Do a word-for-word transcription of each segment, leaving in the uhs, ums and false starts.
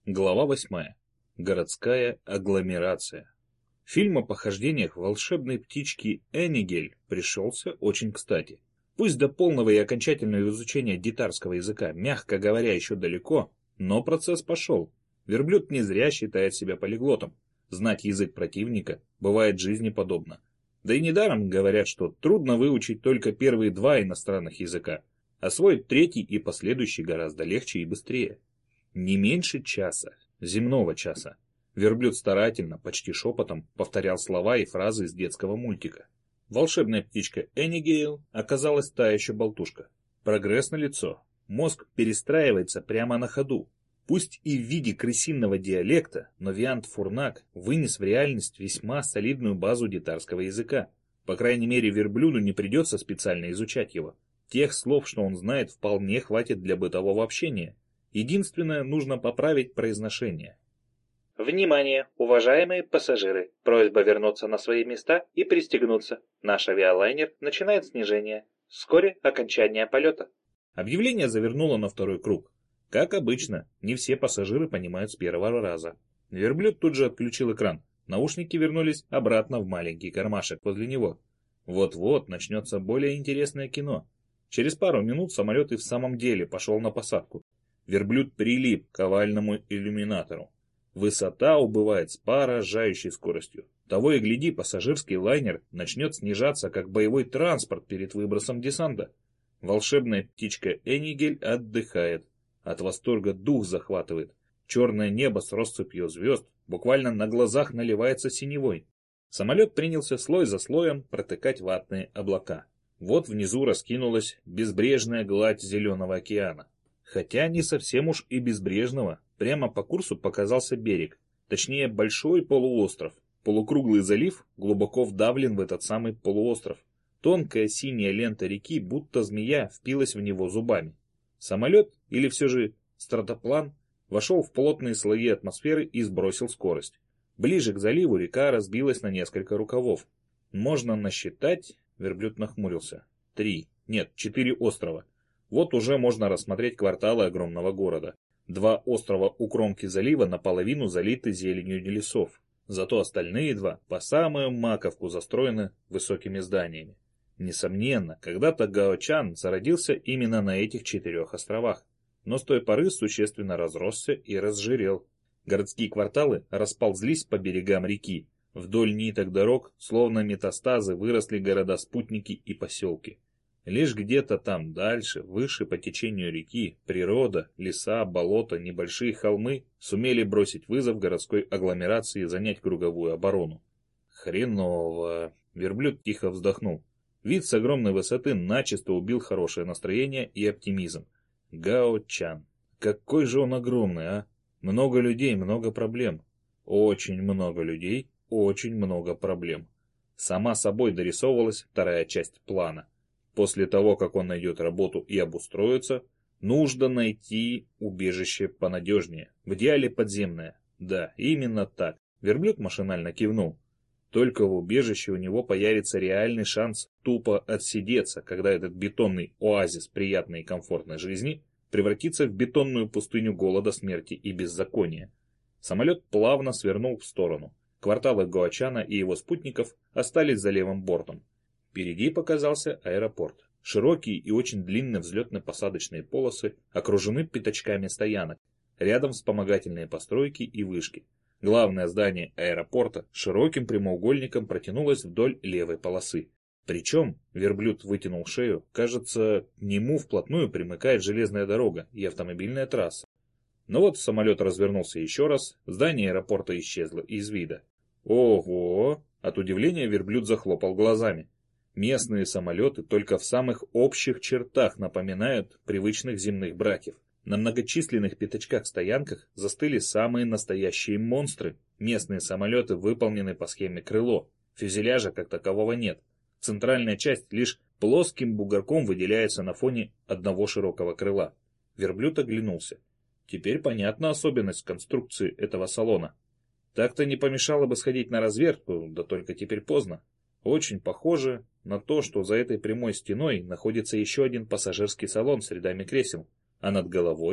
Глава восьмая. Городская агломерация. Фильм о похождениях волшебной птички Энигель пришелся очень кстати. Пусть до полного и окончательного изучения дитарского языка, мягко говоря, еще далеко, но процесс пошел. Верблюд не зря считает себя полиглотом. Знать язык противника бывает жизни подобно. Да и недаром говорят, что трудно выучить только первые два иностранных языка. Освоить третий и последующий гораздо легче и быстрее. Не меньше часа, земного часа. Верблюд старательно, почти шепотом, повторял слова и фразы из детского мультика. Волшебная птичка Энигейл оказалась та еще болтушка. Прогресс налицо. Мозг перестраивается прямо на ходу. Пусть и в виде крысиного диалекта, но Виант Фурнак вынес в реальность весьма солидную базу дитарского языка. По крайней мере, верблюду не придется специально изучать его. Тех слов, что он знает, вполне хватит для бытового общения. Единственное, нужно поправить произношение. Внимание, уважаемые пассажиры! Просьба вернуться на свои места и пристегнуться. Наш авиалайнер начинает снижение. Вскоре окончание полета. Объявление завернуло на второй круг. Как обычно, не все пассажиры понимают с первого раза. Верблюд тут же отключил экран. Наушники вернулись обратно в маленький кармашек возле него. Вот-вот начнется более интересное кино. Через пару минут самолет и в самом деле пошел на посадку. Верблюд прилип к овальному иллюминатору. Высота убывает с поражающей скоростью. Того и гляди, пассажирский лайнер начнет снижаться, как боевой транспорт перед выбросом десанта. Волшебная птичка Энигель отдыхает. От восторга дух захватывает. Черное небо с россыпью звезд буквально на глазах наливается синевой. Самолет принялся слой за слоем протыкать ватные облака. Вот внизу раскинулась безбрежная гладь Зеленого океана. Хотя не совсем уж и безбрежного. Прямо по курсу показался берег. Точнее, большой полуостров. Полукруглый залив глубоко вдавлен в этот самый полуостров. Тонкая синяя лента реки, будто змея, впилась в него зубами. Самолет, или все же стратоплан, вошел в плотные слои атмосферы и сбросил скорость. Ближе к заливу река разбилась на несколько рукавов. Можно насчитать, верблюд нахмурился, три, нет, четыре острова. Вот уже можно рассмотреть кварталы огромного города. Два острова у кромки залива наполовину залиты зеленью лесов. Зато остальные два по самую маковку застроены высокими зданиями. Несомненно, когда-то Гаочан зародился именно на этих четырех островах. Но с той поры существенно разросся и разжирел. Городские кварталы расползлись по берегам реки. Вдоль ниток дорог, словно метастазы, выросли города-спутники и поселки. Лишь где-то там дальше, выше по течению реки, природа, леса, болота, небольшие холмы сумели бросить вызов городской агломерации и занять круговую оборону. Хреново. Верблюд тихо вздохнул. Вид с огромной высоты начисто убил хорошее настроение и оптимизм. Гаочан. Какой же он огромный, а? Много людей, много проблем. Очень много людей, очень много проблем. Сама собой дорисовывалась вторая часть плана. После того, как он найдет работу и обустроится, нужно найти убежище понадежнее. В идеале подземное. Да, именно так. Верблюд машинально кивнул. Только в убежище у него появится реальный шанс тупо отсидеться, когда этот бетонный оазис приятной и комфортной жизни превратится в бетонную пустыню голода, смерти и беззакония. Самолет плавно свернул в сторону. Кварталы Гаочана и его спутников остались за левым бортом. Впереди показался аэропорт. Широкие и очень длинные взлетно-посадочные полосы окружены пятачками стоянок. Рядом вспомогательные постройки и вышки. Главное здание аэропорта широким прямоугольником протянулось вдоль левой полосы. Причем, верблюд вытянул шею, кажется, к нему вплотную примыкает железная дорога и автомобильная трасса. Но вот самолет развернулся еще раз, здание аэропорта исчезло из вида. Ого! От удивления верблюд захлопал глазами. Местные самолеты только в самых общих чертах напоминают привычных земных братьев. На многочисленных пятачках-стоянках застыли самые настоящие монстры. Местные самолеты выполнены по схеме крыло. Фюзеляжа как такового нет. Центральная часть лишь плоским бугорком выделяется на фоне одного широкого крыла. Верблюд оглянулся. Теперь понятна особенность конструкции этого салона. Так-то не помешало бы сходить на разведку, да только теперь поздно. Очень похоже на то, что за этой прямой стеной находится еще один пассажирский салон с рядами кресел, а над головой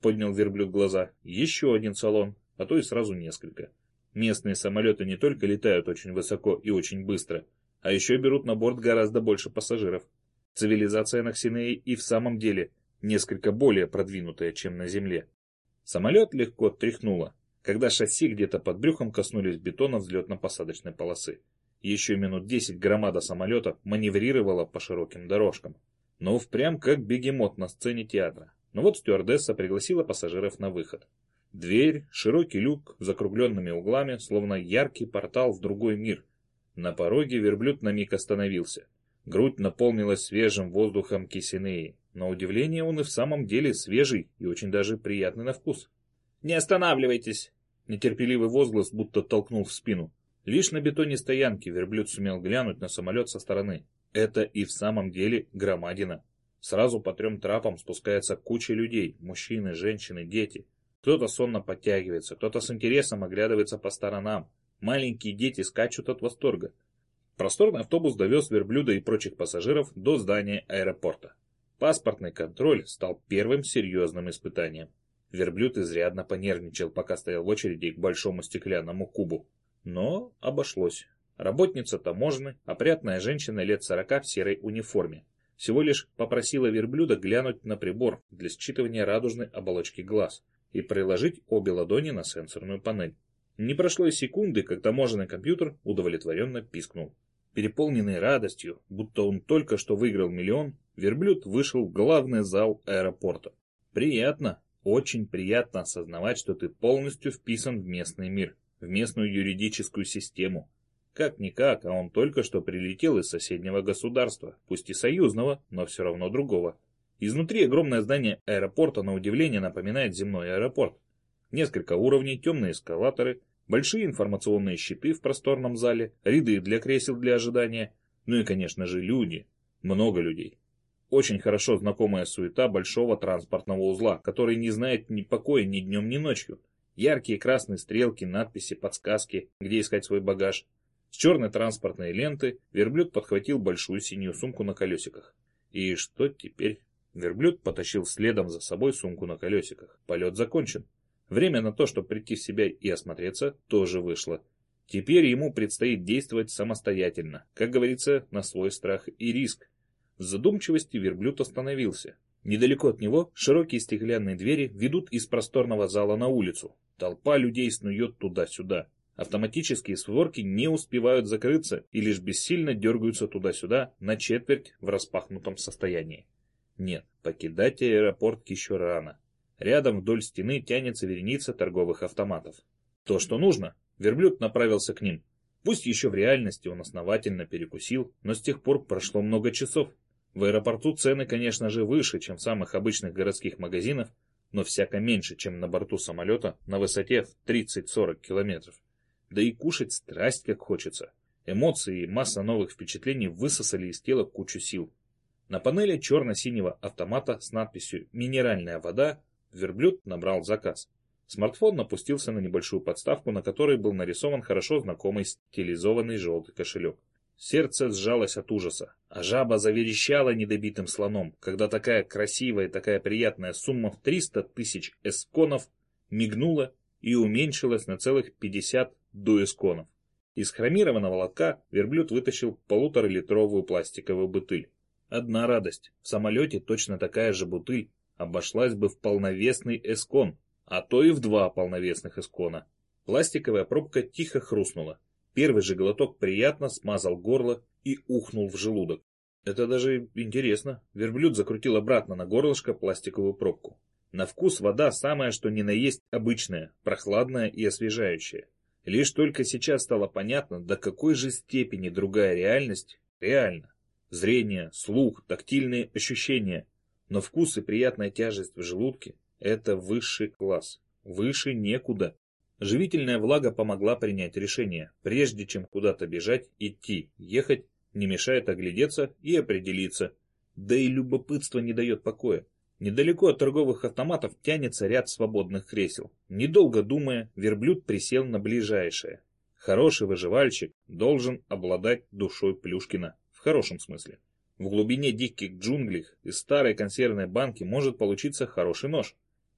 поднял верблюд глаза. Еще один салон, а то и сразу несколько. Местные самолеты не только летают очень высоко и очень быстро, а еще берут на борт гораздо больше пассажиров. Цивилизация на Ксинее и в самом деле несколько более продвинутая, чем на Земле. Самолет легко тряхнуло, когда шасси где-то под брюхом коснулись бетона взлетно-посадочной полосы. Еще минут десять громада самолета маневрировала по широким дорожкам. Но впрямь как бегемот на сцене театра. Но вот стюардесса пригласила пассажиров на выход. Дверь, широкий люк с закругленными углами, словно яркий портал в другой мир. На пороге верблюд на миг остановился. Грудь наполнилась свежим воздухом Кисинеи. На удивление он и в самом деле свежий и очень даже приятный на вкус. «Не останавливайтесь!» Нетерпеливый возглас будто толкнул в спину. Лишь на бетоне стоянки верблюд сумел глянуть на самолет со стороны. Это и в самом деле громадина. Сразу по трем трапам спускается куча людей, мужчины, женщины, дети. Кто-то сонно подтягивается, кто-то с интересом оглядывается по сторонам. Маленькие дети скачут от восторга. Просторный автобус довез верблюда и прочих пассажиров до здания аэропорта. Паспортный контроль стал первым серьезным испытанием. Верблюд изрядно понервничал, пока стоял в очереди к большому стеклянному кубу. Но обошлось. Работница таможни, опрятная женщина лет сорока в серой униформе, всего лишь попросила верблюда глянуть на прибор для считывания радужной оболочки глаз и приложить обе ладони на сенсорную панель. Не прошло и секунды, как таможенный компьютер удовлетворенно пискнул. Переполненный радостью, будто он только что выиграл миллион, верблюд вышел в главный зал аэропорта. Приятно, очень приятно осознавать, что ты полностью вписан в местный мир, в местную юридическую систему. Как-никак, а он только что прилетел из соседнего государства, пусть и союзного, но все равно другого. Изнутри огромное здание аэропорта на удивление напоминает земной аэропорт. Несколько уровней, темные эскалаторы, большие информационные щиты в просторном зале, ряды для кресел для ожидания, ну и, конечно же, люди. Много людей. Очень хорошо знакомая суета большого транспортного узла, который не знает ни покоя ни днем, ни ночью. Яркие красные стрелки, надписи, подсказки, где искать свой багаж. С черной транспортной ленты верблюд подхватил большую синюю сумку на колесиках. И что теперь? Верблюд потащил следом за собой сумку на колесиках. Полет закончен. Время на то, чтобы прийти в себя и осмотреться, тоже вышло. Теперь ему предстоит действовать самостоятельно, как говорится, на свой страх и риск. В задумчивости верблюд остановился. Недалеко от него широкие стеклянные двери ведут из просторного зала на улицу. Толпа людей снует туда-сюда. Автоматические створки не успевают закрыться и лишь бессильно дергаются туда-сюда на четверть в распахнутом состоянии. Нет, покидать аэропорт еще рано. Рядом вдоль стены тянется вереница торговых автоматов. То, что нужно, верблюд направился к ним. Пусть еще в реальности он основательно перекусил, но с тех пор прошло много часов. В аэропорту цены, конечно же, выше, чем в самых обычных городских магазинах, но всяко меньше, чем на борту самолета на высоте в тридцать-сорок километров. Да и кушать страсть как хочется. Эмоции и масса новых впечатлений высосали из тела кучу сил. На панели черно-синего автомата с надписью «Минеральная вода» верблюд набрал заказ. Смартфон напустился на небольшую подставку, на которой был нарисован хорошо знакомый стилизованный желтый кошелек. Сердце сжалось от ужаса, а жаба заверещала недобитым слоном, когда такая красивая и такая приятная сумма в триста тысяч эсконов мигнула и уменьшилась на целых пятьдесят дуэсконов. Из хромированного лотка верблюд вытащил полуторалитровую пластиковую бутыль. Одна радость, в самолете точно такая же бутыль обошлась бы в полновесный эскон, а то и в два полновесных эскона. Пластиковая пробка тихо хрустнула. Первый же глоток приятно смазал горло и ухнул в желудок. Это даже интересно. Верблюд закрутил обратно на горлышко пластиковую пробку. На вкус вода самая что ни на есть обычная, прохладная и освежающая. Лишь только сейчас стало понятно, до какой же степени другая реальность реальна. Зрение, слух, тактильные ощущения. Но вкус и приятная тяжесть в желудке – это высший класс. Выше некуда. Живительная влага помогла принять решение. Прежде чем куда-то бежать, идти, ехать, не мешает оглядеться и определиться. Да и любопытство не дает покоя. Недалеко от торговых автоматов тянется ряд свободных кресел. Недолго думая, верблюд присел на ближайшее. Хороший выживальщик должен обладать душой Плюшкина. В хорошем смысле. В глубине диких джунглей из старой консервной банки может получиться хороший нож.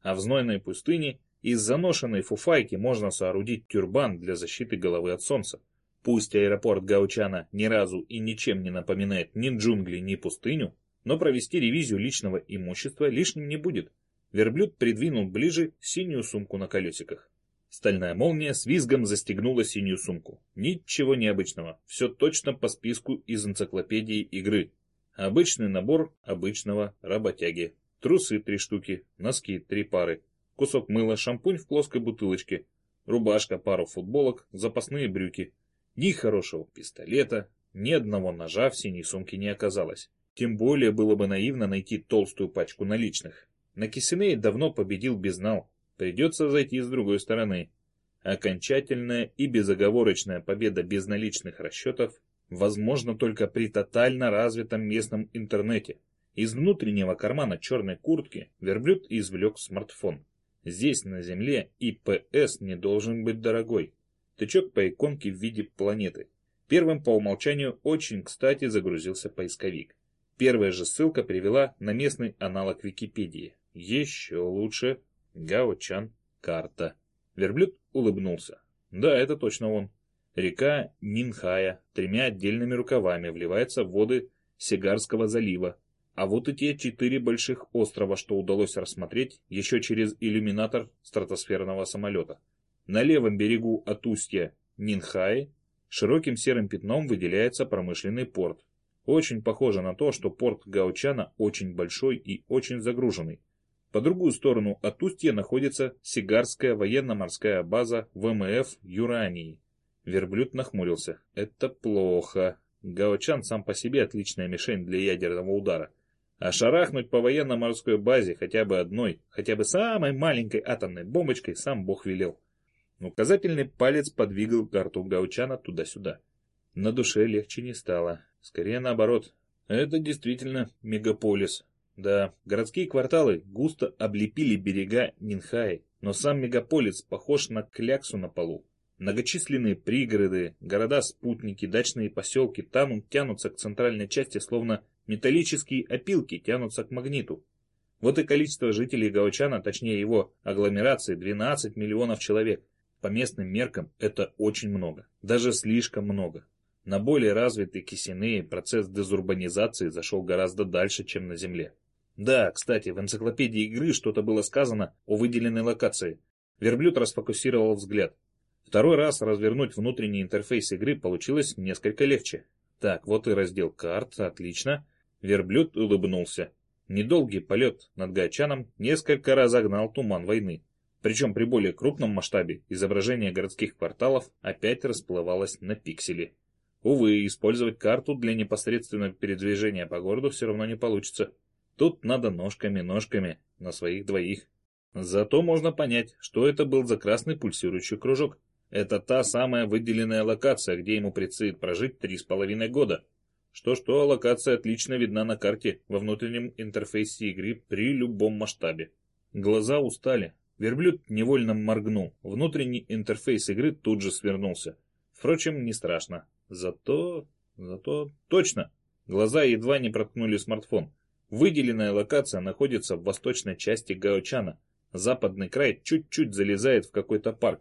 А в знойной пустыне из заношенной фуфайки можно соорудить тюрбан для защиты головы от солнца. Пусть аэропорт Гаочана ни разу и ничем не напоминает ни джунгли, ни пустыню, но провести ревизию личного имущества лишним не будет. Верблюд придвинул ближе синюю сумку на колесиках. Стальная молния с визгом застегнула синюю сумку. Ничего необычного, все точно по списку из энциклопедии игры. Обычный набор обычного работяги. Трусы три штуки, носки три пары, кусок мыла, шампунь в плоской бутылочке, рубашка, пару футболок, запасные брюки. Ни хорошего пистолета, ни одного ножа в синей сумке не оказалось. Тем более было бы наивно найти толстую пачку наличных. На Кисинее давно победил безнал. Придется зайти с другой стороны. Окончательная и безоговорочная победа без наличных расчетов возможна только при тотально развитом местном интернете. Из внутреннего кармана черной куртки верблюд извлек смартфон. Здесь, на Земле, и пэ эс не должен быть дорогой. Тычок по иконке в виде планеты. Первым по умолчанию очень кстати загрузился поисковик. Первая же ссылка привела на местный аналог Википедии. Еще лучше. Гаочан. Карта. Верблюд улыбнулся. Да, это точно он. Река Нинхая тремя отдельными рукавами вливается в воды Сигарского залива. А вот и те четыре больших острова, что удалось рассмотреть еще через иллюминатор стратосферного самолета. На левом берегу от устья Нинхаи широким серым пятном выделяется промышленный порт. Очень похоже на то, что порт Гаочана очень большой и очень загруженный. По другую сторону от устья находится Сигарская военно-морская база вэ эм эф Юрании. Верблюд нахмурился. Это плохо. Гаочан сам по себе отличная мишень для ядерного удара. А шарахнуть по военно-морской базе хотя бы одной, хотя бы самой маленькой атомной бомбочкой сам Бог велел. Указательный палец подвигал карту Гаочана туда-сюда. На душе легче не стало. Скорее наоборот. Это действительно мегаполис. Да, городские кварталы густо облепили берега Нинхаи, но сам мегаполис похож на кляксу на полу. Многочисленные пригороды, города-спутники, дачные поселки тянут, тянутся к центральной части, словно металлические опилки тянутся к магниту. Вот и количество жителей Гаочана, точнее его агломерации, двенадцать миллионов человек. По местным меркам это очень много, даже слишком много. На более развитый Кисинее процесс дезурбанизации зашел гораздо дальше, чем на Земле. Да, кстати, в энциклопедии игры что-то было сказано о выделенной локации. Верблюд расфокусировал взгляд. Второй раз развернуть внутренний интерфейс игры получилось несколько легче. Так, вот и раздел карт, отлично. Верблюд улыбнулся. Недолгий полет над Гаочаном несколько разогнал туман войны. Причем при более крупном масштабе изображение городских кварталов опять расплывалось на пиксели. Увы, использовать карту для непосредственного передвижения по городу все равно не получится. Тут надо ножками-ножками на своих двоих. Зато можно понять, что это был за красный пульсирующий кружок. Это та самая выделенная локация, где ему предстоит прожить три с половиной года. Что-что, локация отлично видна на карте во внутреннем интерфейсе игры при любом масштабе. Глаза устали. Верблюд невольно моргнул. Внутренний интерфейс игры тут же свернулся. Впрочем, не страшно. Зато... Зато... Точно! Глаза едва не проткнули смартфон. Выделенная локация находится в восточной части Гаочана. Западный край чуть-чуть залезает в какой-то парк.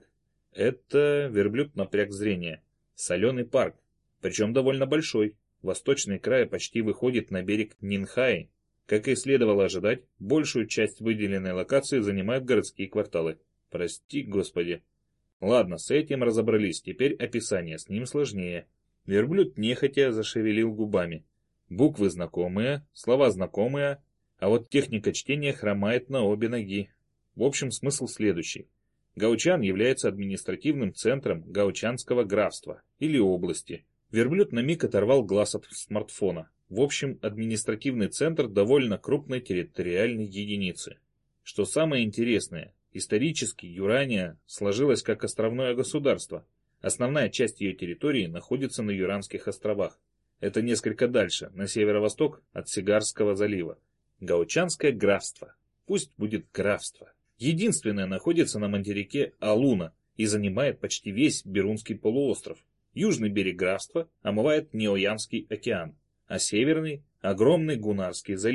Это верблюд напряг зрение. Соленый парк. Причем довольно большой. Восточный край почти выходит на берег Нинхаи. Как и следовало ожидать, большую часть выделенной локации занимают городские кварталы. Прости, Господи. Ладно, с этим разобрались, теперь описание, с ним сложнее. Верблюд нехотя зашевелил губами. Буквы знакомые, слова знакомые, а вот техника чтения хромает на обе ноги. В общем, смысл следующий. Гаочан является административным центром Гаочанского графства или области. Верблюд на миг оторвал глаз от смартфона. В общем, административный центр довольно крупной территориальной единицы. Что самое интересное, исторически Юрания сложилась как островное государство. Основная часть ее территории находится на Юранских островах. Это несколько дальше, на северо-восток от Сигарского залива. Гаочанское графство. Пусть будет графство. Единственное находится на материке Алуна и занимает почти весь Берунский полуостров. Южный берег графства омывает Неоянский океан, а северный – огромный Гунарский залив,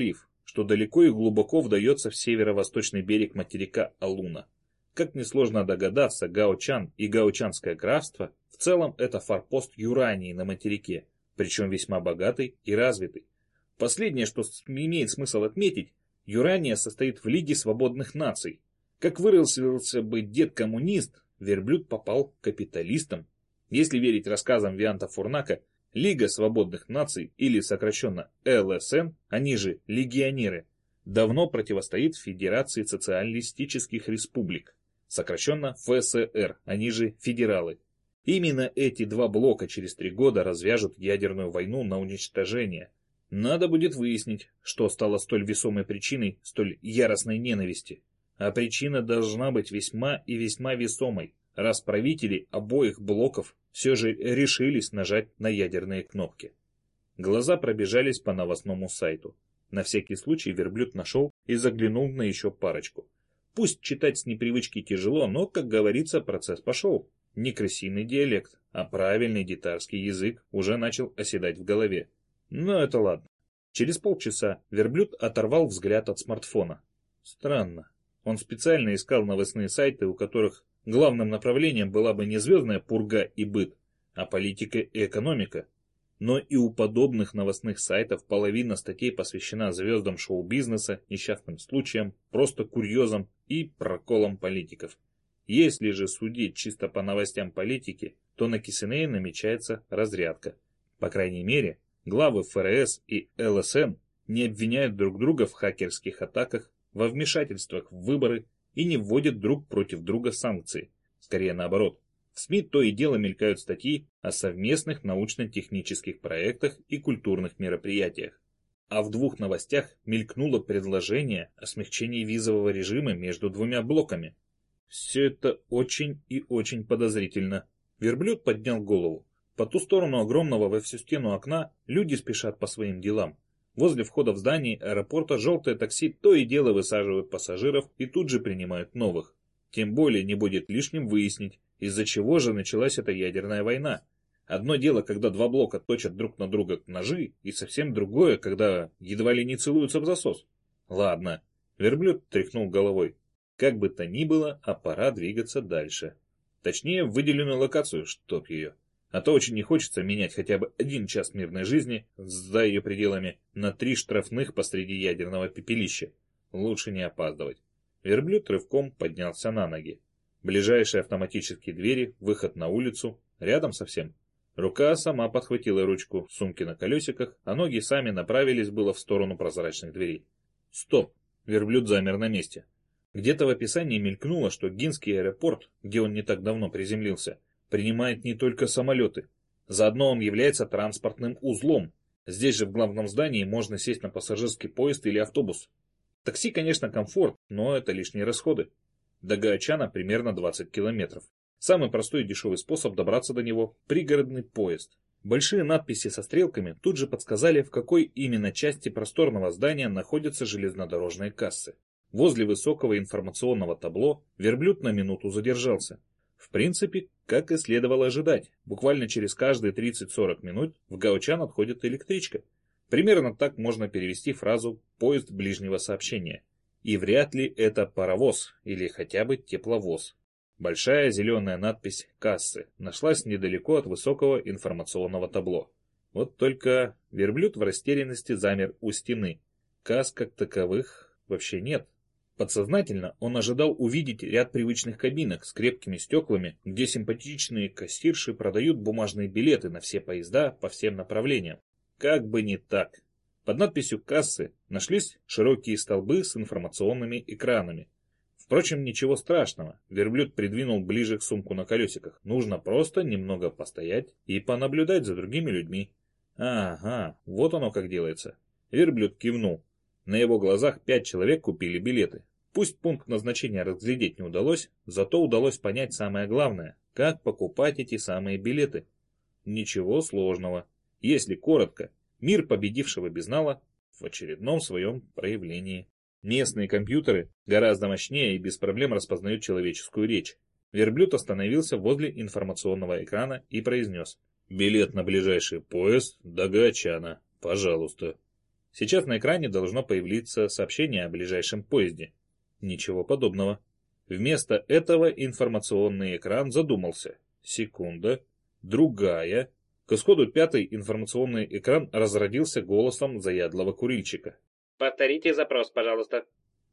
что далеко и глубоко вдается в северо-восточный берег материка Алуна. Как несложно догадаться, Гаочан и Гаочанское графство в целом это форпост Юрании на материке, причем весьма богатый и развитый. Последнее, что имеет смысл отметить, Юрания состоит в Лиге свободных наций. Как выразился бы дед-коммунист, верблюд попал к капиталистам. Если верить рассказам Вианта Фурнака, Лига свободных наций, или сокращенно эл эс эн, они же легионеры, давно противостоит Федерации социалистических республик, сокращенно эф эс эр, они же федералы. Именно эти два блока через три года развяжут ядерную войну на уничтожение. Надо будет выяснить, что стало столь весомой причиной столь яростной ненависти. А причина должна быть весьма и весьма весомой, раз правители обоих блоков все же решились нажать на ядерные кнопки. Глаза пробежались по новостному сайту. На всякий случай верблюд нашел и заглянул на еще парочку. Пусть читать с непривычки тяжело, но, как говорится, процесс пошел. Не крысиный диалект, а правильный гитарский язык уже начал оседать в голове. Но это ладно. Через полчаса верблюд оторвал взгляд от смартфона. Странно. Он специально искал новостные сайты, у которых главным направлением была бы не звездная пурга и быт, а политика и экономика. Но и у подобных новостных сайтов половина статей посвящена звездам шоу-бизнеса, несчастным случаям, просто курьезам и проколам политиков. Если же судить чисто по новостям политики, то на Кисинее намечается разрядка. По крайней мере, главы эф эр эс и эл эс эн не обвиняют друг друга в хакерских атаках, во вмешательствах в выборы и не вводят друг против друга санкции. Скорее наоборот. В СМИ то и дело мелькают статьи о совместных научно-технических проектах и культурных мероприятиях. А в двух новостях мелькнуло предложение о смягчении визового режима между двумя блоками. Все это очень и очень подозрительно. Верблюд поднял голову. По ту сторону огромного во всю стену окна люди спешат по своим делам. Возле входа в здание аэропорта желтое такси то и дело высаживают пассажиров и тут же принимают новых. Тем более не будет лишним выяснить, из-за чего же началась эта ядерная война. Одно дело, когда два блока точат друг на друга ножи, и совсем другое, когда едва ли не целуются в засос. Ладно, верблюд тряхнул головой. Как бы то ни было, а пора двигаться дальше. Точнее, в выделенную локацию, чтоб ее. А то очень не хочется менять хотя бы один час мирной жизни за ее пределами на три штрафных посреди ядерного пепелища. Лучше не опаздывать. Верблюд рывком поднялся на ноги. Ближайшие автоматические двери, выход на улицу, рядом совсем. Рука сама подхватила ручку сумки на колесиках, а ноги сами направились было в сторону прозрачных дверей. Стоп! Верблюд замер на месте. Где-то в описании мелькнуло, что Гинский аэропорт, где он не так давно приземлился, принимает не только самолеты. Заодно он является транспортным узлом. Здесь же в главном здании можно сесть на пассажирский поезд или автобус. Такси, конечно, комфорт, но это лишние расходы. До Гаочана примерно двадцать километров. Самый простой и дешевый способ добраться до него – пригородный поезд. Большие надписи со стрелками тут же подсказали, в какой именно части просторного здания находятся железнодорожные кассы. Возле высокого информационного табло верблюд на минуту задержался. В принципе, как и следовало ожидать, буквально через каждые тридцать-сорок минут в Гаочан отходит электричка. Примерно так можно перевести фразу «поезд ближнего сообщения». И вряд ли это паровоз или хотя бы тепловоз. Большая зеленая надпись «Кассы» нашлась недалеко от высокого информационного табло. Вот только верблюд в растерянности замер у стены. Касс как таковых вообще нет. Подсознательно он ожидал увидеть ряд привычных кабинок с крепкими стеклами, где симпатичные кассирши продают бумажные билеты на все поезда по всем направлениям. Как бы не так. Под надписью «Кассы» нашлись широкие столбы с информационными экранами. Впрочем, ничего страшного. Верблюд придвинул ближе к сумку на колесиках. Нужно просто немного постоять и понаблюдать за другими людьми. Ага, вот оно как делается. Верблюд кивнул. На его глазах пять человек купили билеты. Пусть пункт назначения разглядеть не удалось, зато удалось понять самое главное, как покупать эти самые билеты. Ничего сложного. Если коротко, мир победившего безнала в очередном своем проявлении. Местные компьютеры гораздо мощнее и без проблем распознают человеческую речь. Верблюд остановился возле информационного экрана и произнес: «Билет на ближайший поезд до Гаочана, пожалуйста». Сейчас на экране должно появиться сообщение о ближайшем поезде. Ничего подобного. Вместо этого информационный экран задумался. Секунда. Другая. К исходу пятый информационный экран разродился голосом заядлого курильщика. «Повторите запрос, пожалуйста».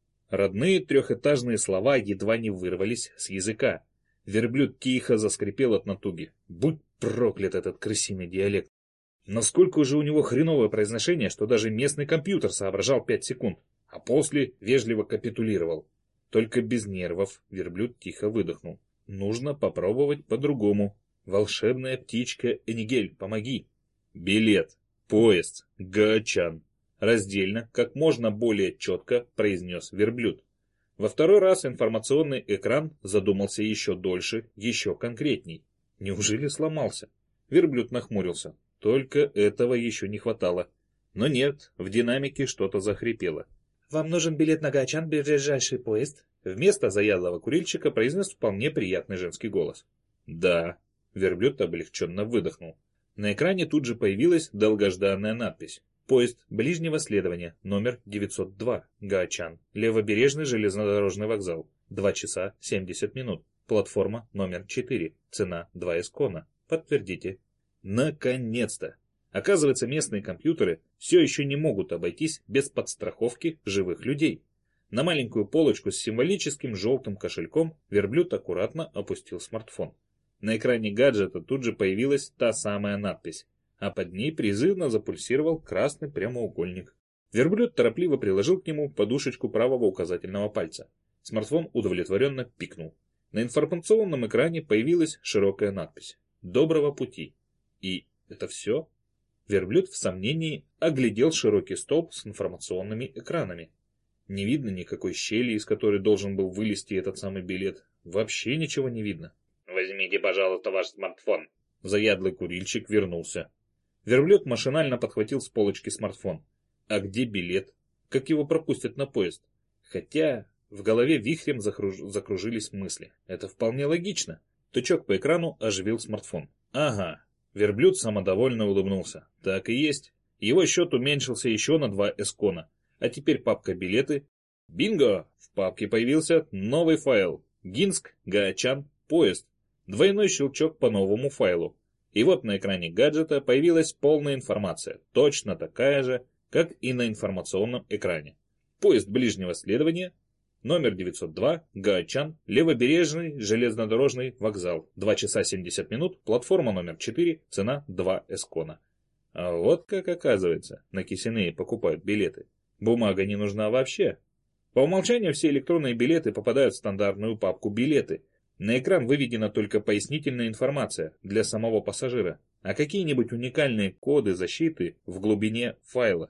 Родные трехэтажные слова едва не вырвались с языка. Верблюд тихо заскрипел от натуги. Будь проклят этот крысиный диалект. Насколько же у него хреновое произношение, что даже местный компьютер соображал пять секунд, а после вежливо капитулировал. Только без нервов верблюд тихо выдохнул. Нужно попробовать по-другому. Волшебная птичка Энигель, помоги. Билет. Поезд. Гаочан. Раздельно, как можно более четко произнес верблюд. Во второй раз информационный экран задумался еще дольше, еще конкретней. Неужели сломался? Верблюд нахмурился. Только этого еще не хватало. Но нет, в динамике что-то захрипело. «Вам нужен билет на Гаочан, ближайший поезд?» Вместо заядлого курильщика произнес вполне приятный женский голос. «Да». Верблюд облегченно выдохнул. На экране тут же появилась долгожданная надпись. Поезд ближнего следования, номер девятьсот два, Гаочан, Левобережный железнодорожный вокзал, два часа семьдесят минут, платформа номер четыре, цена два эскона. Подтвердите. Наконец-то! Оказывается, местные компьютеры все еще не могут обойтись без подстраховки живых людей. На маленькую полочку с символическим желтым кошельком верблюд аккуратно опустил смартфон. На экране гаджета тут же появилась та самая надпись, а под ней призывно запульсировал красный прямоугольник. Верблюд торопливо приложил к нему подушечку правого указательного пальца. Смартфон удовлетворенно пикнул. На информационном экране появилась широкая надпись «Доброго пути». И это все? Верблюд в сомнении оглядел широкий столб с информационными экранами. Не видно никакой щели, из которой должен был вылезти этот самый билет. Вообще ничего не видно. «Возьмите, пожалуйста, ваш смартфон». Заядлый курильщик вернулся. Верблюд машинально подхватил с полочки смартфон. А где билет? Как его пропустят на поезд? Хотя в голове вихрем закруж... закружились мысли. Это вполне логично. Тычок по экрану оживил смартфон. Ага. Верблюд самодовольно улыбнулся. Так и есть. Его счет уменьшился еще на два эскона. А теперь папка билеты. Бинго! В папке появился новый файл. Гинск, Гаочан, поезд. Двойной щелчок по новому файлу. И вот на экране гаджета появилась полная информация, точно такая же, как и на информационном экране. Поезд ближнего следования, номер девятьсот два, Гаочан, Левобережный железнодорожный вокзал, два часа семьдесят минут, платформа номер четыре, цена два эскона. А вот как оказывается, на кисяные покупают билеты. Бумага не нужна вообще. По умолчанию все электронные билеты попадают в стандартную папку «Билеты». На экран выведена только пояснительная информация для самого пассажира, а какие-нибудь уникальные коды защиты в глубине файла.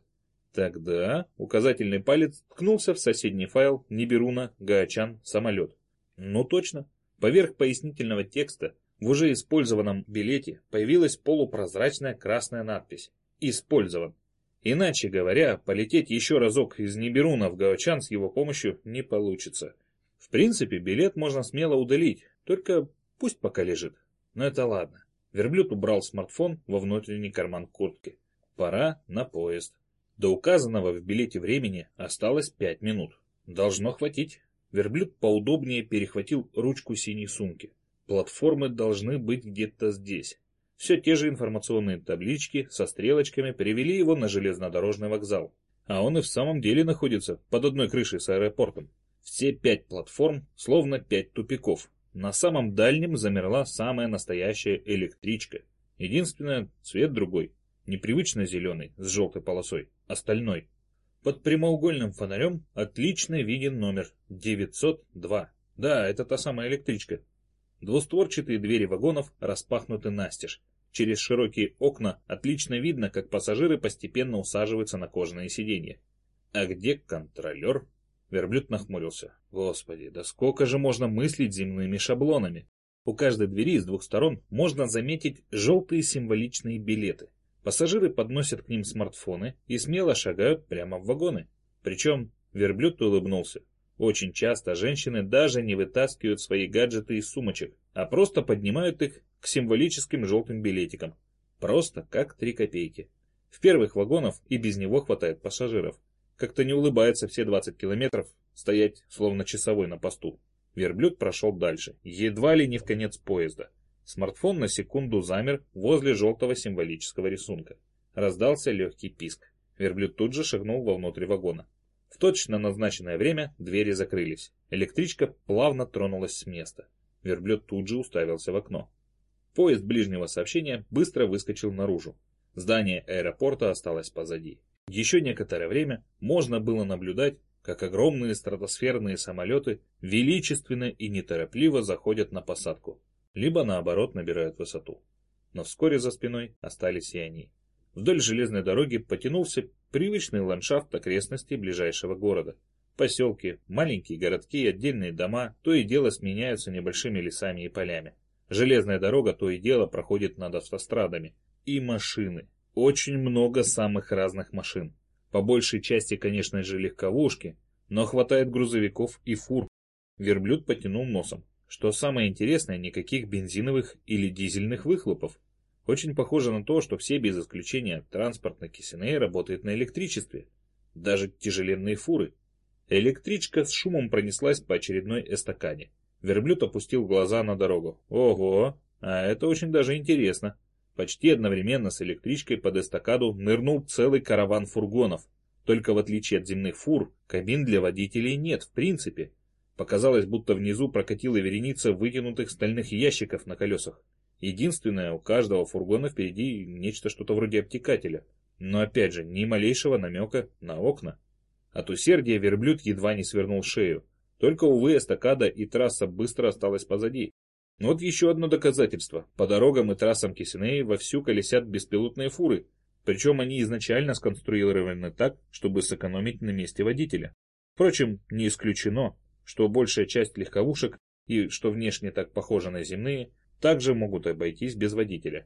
Тогда указательный палец ткнулся в соседний файл Ниберуна, Гаочан, самолет. Ну точно, поверх пояснительного текста в уже использованном билете появилась полупрозрачная красная надпись «Использован». Иначе говоря, полететь еще разок из Ниберуна в Гаочан с его помощью не получится. В принципе, билет можно смело удалить, только пусть пока лежит. Но это ладно. Верблюд убрал смартфон во внутренний карман куртки. Пора на поезд. До указанного в билете времени осталось пять минут. Должно хватить. Верблюд поудобнее перехватил ручку синей сумки. Платформы должны быть где-то здесь. Все те же информационные таблички со стрелочками привели его на железнодорожный вокзал. А он и в самом деле находится под одной крышей с аэропортом. Все пять платформ, словно пять тупиков. На самом дальнем замерла самая настоящая электричка. Единственное, цвет другой. Непривычно зеленый, с желтой полосой, а стальной. Под прямоугольным фонарем отлично виден номер девятьсот два. Да, это та самая электричка. Двустворчатые двери вагонов распахнуты настежь. Через широкие окна отлично видно, как пассажиры постепенно усаживаются на кожаные сиденья. А где контролер? Верблюд нахмурился. Господи, да сколько же можно мыслить земными шаблонами? У каждой двери с двух сторон можно заметить желтые символичные билеты. Пассажиры подносят к ним смартфоны и смело шагают прямо в вагоны. Причем верблюд улыбнулся. Очень часто женщины даже не вытаскивают свои гаджеты из сумочек, а просто поднимают их к символическим желтым билетикам. Просто как три копейки. В первых вагонах и без него хватает пассажиров. Как-то не улыбается все двадцать километров стоять, словно часовой на посту. Верблюд прошел дальше, едва ли не в конец поезда. Смартфон на секунду замер возле желтого символического рисунка. Раздался легкий писк. Верблюд тут же шагнул вовнутрь вагона. В точно назначенное время двери закрылись. Электричка плавно тронулась с места. Верблюд тут же уставился в окно. Поезд ближнего сообщения быстро выскочил наружу. Здание аэропорта осталось позади. Еще некоторое время можно было наблюдать, как огромные стратосферные самолеты величественно и неторопливо заходят на посадку, либо наоборот набирают высоту. Но вскоре за спиной остались и они. Вдоль железной дороги потянулся привычный ландшафт окрестностей ближайшего города. Поселки, маленькие городки и отдельные дома то и дело сменяются небольшими лесами и полями. Железная дорога то и дело проходит над автострадами. И машины. Очень много самых разных машин. По большей части, конечно же, легковушки, но хватает грузовиков и фур. Верблюд потянул носом. Что самое интересное, никаких бензиновых или дизельных выхлопов. Очень похоже на то, что все без исключения транспорт на Кисинее работает на электричестве. Даже тяжеленные фуры. Электричка с шумом пронеслась по очередной эстакаде. Верблюд опустил глаза на дорогу. Ого, а это очень даже интересно. Почти одновременно с электричкой под эстакаду нырнул целый караван фургонов. Только в отличие от земных фур, кабин для водителей нет в принципе. Показалось, будто внизу прокатила вереница вытянутых стальных ящиков на колесах. Единственное, у каждого фургона впереди нечто что-то вроде обтекателя. Но опять же, ни малейшего намека на окна. От усердия верблюд едва не свернул шею. Только, увы, эстакада и трасса быстро осталась позади. Вот еще одно доказательство. По дорогам и трассам Кисинеи вовсю колесят беспилотные фуры. Причем они изначально сконструированы так, чтобы сэкономить на месте водителя. Впрочем, не исключено, что большая часть легковушек, и что внешне так похожи на земные, также могут обойтись без водителя.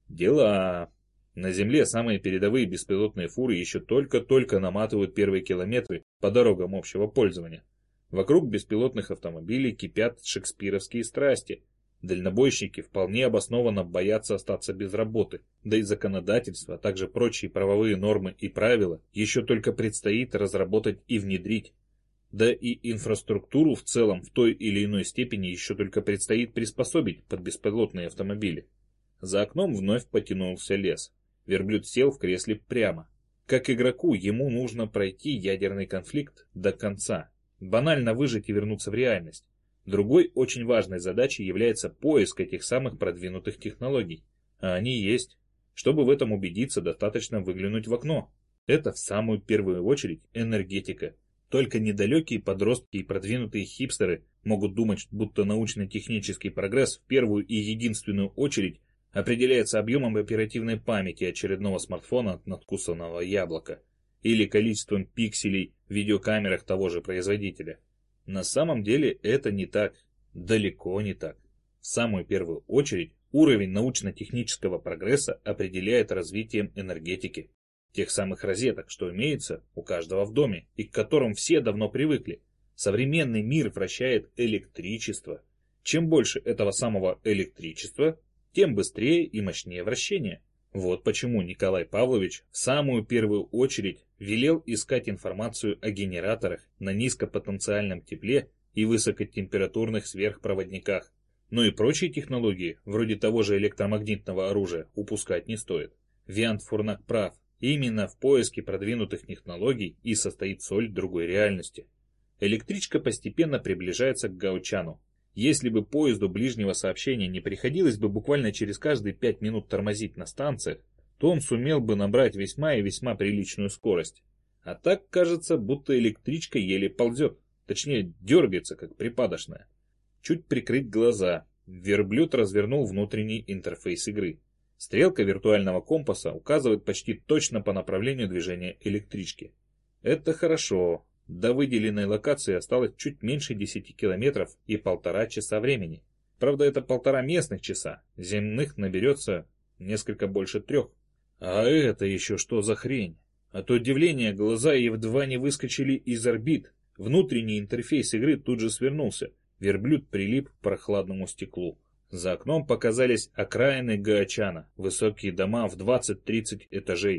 Дела. На земле самые передовые беспилотные фуры еще только-только наматывают первые километры по дорогам общего пользования. Вокруг беспилотных автомобилей кипят шекспировские страсти. Дальнобойщики вполне обоснованно боятся остаться без работы, да и законодательство, а также прочие правовые нормы и правила еще только предстоит разработать и внедрить. Да и инфраструктуру в целом в той или иной степени еще только предстоит приспособить под беспилотные автомобили. За окном вновь потянулся лес. Верблюд сел в кресле прямо. Как игроку ему нужно пройти ядерный конфликт до конца, банально выжить и вернуться в реальность. Другой очень важной задачей является поиск этих самых продвинутых технологий. А они есть. Чтобы в этом убедиться, достаточно выглянуть в окно. Это в самую первую очередь энергетика. Только недалекие подростки и продвинутые хипстеры могут думать, будто научно-технический прогресс в первую и единственную очередь определяется объемом оперативной памяти очередного смартфона от надкусанного яблока или количеством пикселей в видеокамерах того же производителя. На самом деле это не так, далеко не так. В самую первую очередь уровень научно-технического прогресса определяет развитием энергетики. Тех самых розеток, что имеются у каждого в доме и к которым все давно привыкли. Современный мир вращает электричество. Чем больше этого самого электричества, тем быстрее и мощнее вращение. Вот почему Николай Павлович в самую первую очередь велел искать информацию о генераторах на низкопотенциальном тепле и высокотемпературных сверхпроводниках. Но и прочие технологии, вроде того же электромагнитного оружия, упускать не стоит. Виант Фурнак прав. Именно в поиске продвинутых технологий и состоит соль другой реальности. Электричка постепенно приближается к Гаочану. Если бы поезду ближнего сообщения не приходилось бы буквально через каждые пять минут тормозить на станциях, то он сумел бы набрать весьма и весьма приличную скорость. А так кажется, будто электричка еле ползет, точнее дергается, как припадочная. Чуть прикрыть глаза, верблюд развернул внутренний интерфейс игры. Стрелка виртуального компаса указывает почти точно по направлению движения электрички. Это хорошо. До выделенной локации осталось чуть меньше десяти километров и полтора часа времени. Правда, это полтора местных часа, земных наберется несколько больше трех. А это еще что за хрень? От удивления глаза едва не выскочили из орбит. Внутренний интерфейс игры тут же свернулся. Верблюд прилип к прохладному стеклу. За окном показались окраины Гаочана, высокие дома в двадцать-тридцать этажей.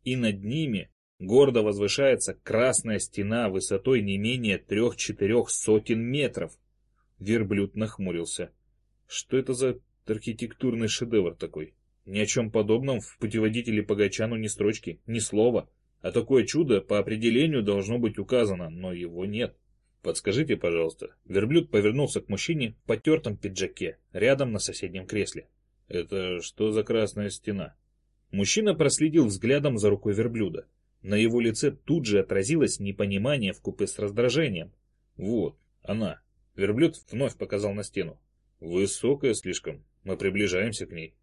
и над ними гордо возвышается красная стена высотой не менее трех-четырех сотен метров. Верблюд нахмурился. Что это за архитектурный шедевр такой? Ни о чем подобном в путеводителе Погачану ни строчки, ни слова. А такое чудо по определению должно быть указано, но его нет. Подскажите, пожалуйста. Верблюд повернулся к мужчине в потертом пиджаке, рядом на соседнем кресле. Это что за красная стена? Мужчина проследил взглядом за рукой верблюда. На его лице тут же отразилось непонимание вкупе с раздражением. Вот, она. Верблюд вновь показал на стену. Высокая слишком, мы приближаемся к ней.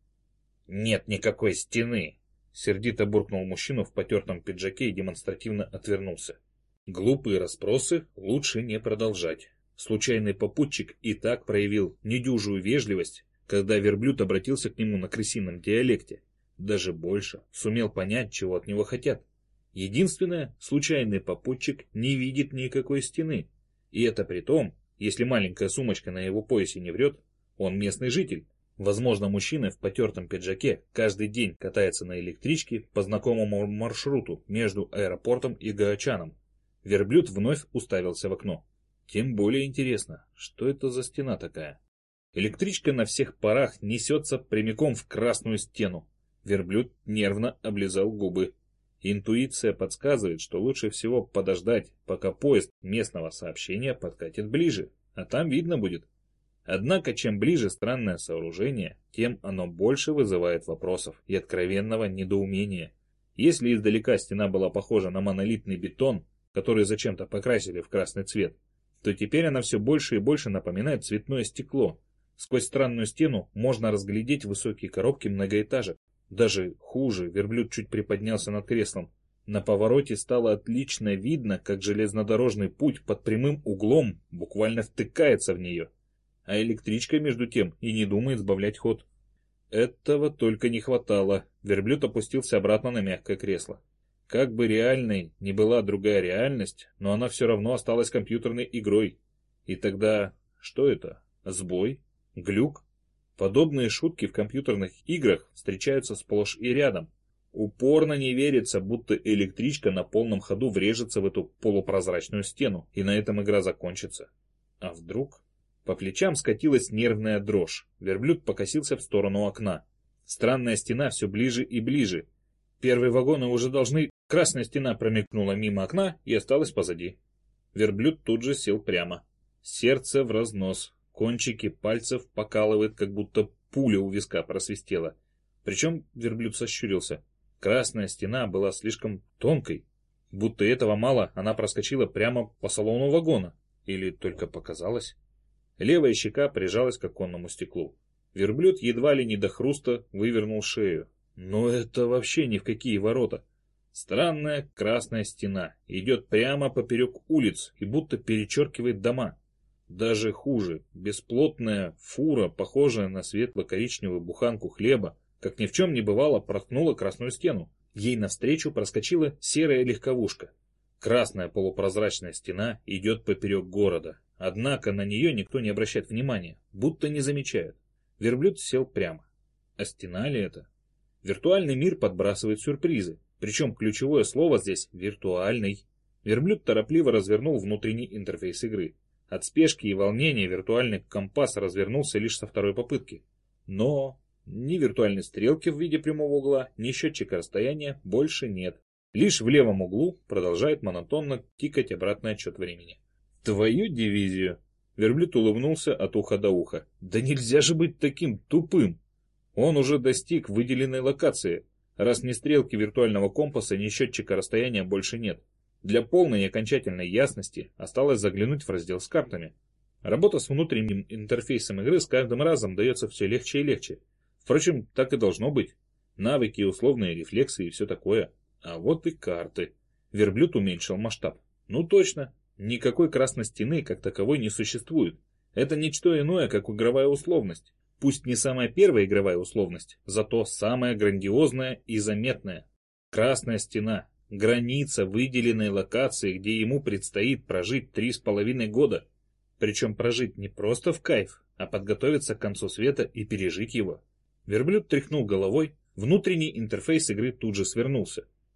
Нет никакой стены, сердито буркнул мужчина в потертом пиджаке и демонстративно отвернулся. Глупые расспросы лучше не продолжать. Случайный попутчик и так проявил недюжую вежливость, когда верблюд обратился к нему на крысином диалекте. Даже больше, сумел понять, чего от него хотят. Единственное, случайный попутчик не видит никакой стены. И это при том, если маленькая сумочка на его поясе не врет, он местный житель. Возможно, мужчина в потертом пиджаке каждый день катается на электричке по знакомому маршруту между аэропортом и Гаочаном. Верблюд вновь уставился в окно. Тем более интересно, что это за стена такая? Электричка на всех парах несется прямиком в красную стену. Верблюд нервно облизал губы. Интуиция подсказывает, что лучше всего подождать, пока поезд местного сообщения подкатит ближе, а там видно будет. Однако, чем ближе странное сооружение, тем оно больше вызывает вопросов и откровенного недоумения. Если издалека стена была похожа на монолитный бетон, который зачем-то покрасили в красный цвет, то теперь она все больше и больше напоминает цветное стекло. Сквозь странную стену можно разглядеть высокие коробки многоэтажек. Даже хуже, верблюд чуть приподнялся над креслом. На повороте стало отлично видно, как железнодорожный путь под прямым углом буквально втыкается в нее. А электричка, между тем, и не думает сбавлять ход. Этого только не хватало. Верблюд опустился обратно на мягкое кресло. Как бы реальной ни была другая реальность, но она все равно осталась компьютерной игрой. И тогда что это? Сбой? Глюк? Подобные шутки в компьютерных играх встречаются сплошь и рядом. Упорно не верится, будто электричка на полном ходу врежется в эту полупрозрачную стену, и на этом игра закончится. А вдруг? По плечам скатилась нервная дрожь. Верблюд покосился в сторону окна. Странная стена все ближе и ближе. Первые вагоны уже должны... Красная стена промелькнула мимо окна и осталась позади. Верблюд тут же сел прямо. Сердце в разнос. Кончики пальцев покалывает, как будто пуля у виска просвистела. Причем верблюд сощурился. Красная стена была слишком тонкой. Будто этого мало, она проскочила прямо по салону вагона. Или только показалось? Левая щека прижалась к оконному стеклу. Верблюд едва ли не до хруста вывернул шею. Но это вообще ни в какие ворота. Странная красная стена идет прямо поперек улиц и будто перечеркивает дома. Даже хуже, бесплотная фура, похожая на светло-коричневую буханку хлеба, как ни в чем не бывало, проткнула красную стену. Ей навстречу проскочила серая легковушка. Красная полупрозрачная стена идет поперек города. Однако на нее никто не обращает внимания, будто не замечают. Верблюд сел прямо. А стена ли это? Виртуальный мир подбрасывает сюрпризы. Причем ключевое слово здесь «виртуальный». Верблюд торопливо развернул внутренний интерфейс игры. От спешки и волнения виртуальный компас развернулся лишь со второй попытки. Но ни виртуальной стрелки в виде прямого угла, ни счетчика расстояния больше нет. Лишь в левом углу продолжает монотонно тикать обратный отсчет времени. «Твою дивизию!» Верблюд улыбнулся от уха до уха. «Да нельзя же быть таким тупым!» Он уже достиг выделенной локации. Раз ни стрелки виртуального компаса, ни счетчика расстояния больше нет. Для полной и окончательной ясности осталось заглянуть в раздел с картами. Работа с внутренним интерфейсом игры с каждым разом дается все легче и легче. Впрочем, так и должно быть. Навыки, условные рефлексы и все такое. А вот и карты. Верблюд уменьшил масштаб. Ну точно, никакой красной стены как таковой не существует. Это ничто иное, как игровая условность. Пусть не самая первая игровая условность, зато самая грандиозная и заметная. Красная стена. Граница выделенной локации, где ему предстоит прожить три с половиной года. Причем прожить не просто в кайф, а подготовиться к концу света и пережить его. Верблюд тряхнул головой, внутренний интерфейс игры тут же свернулся.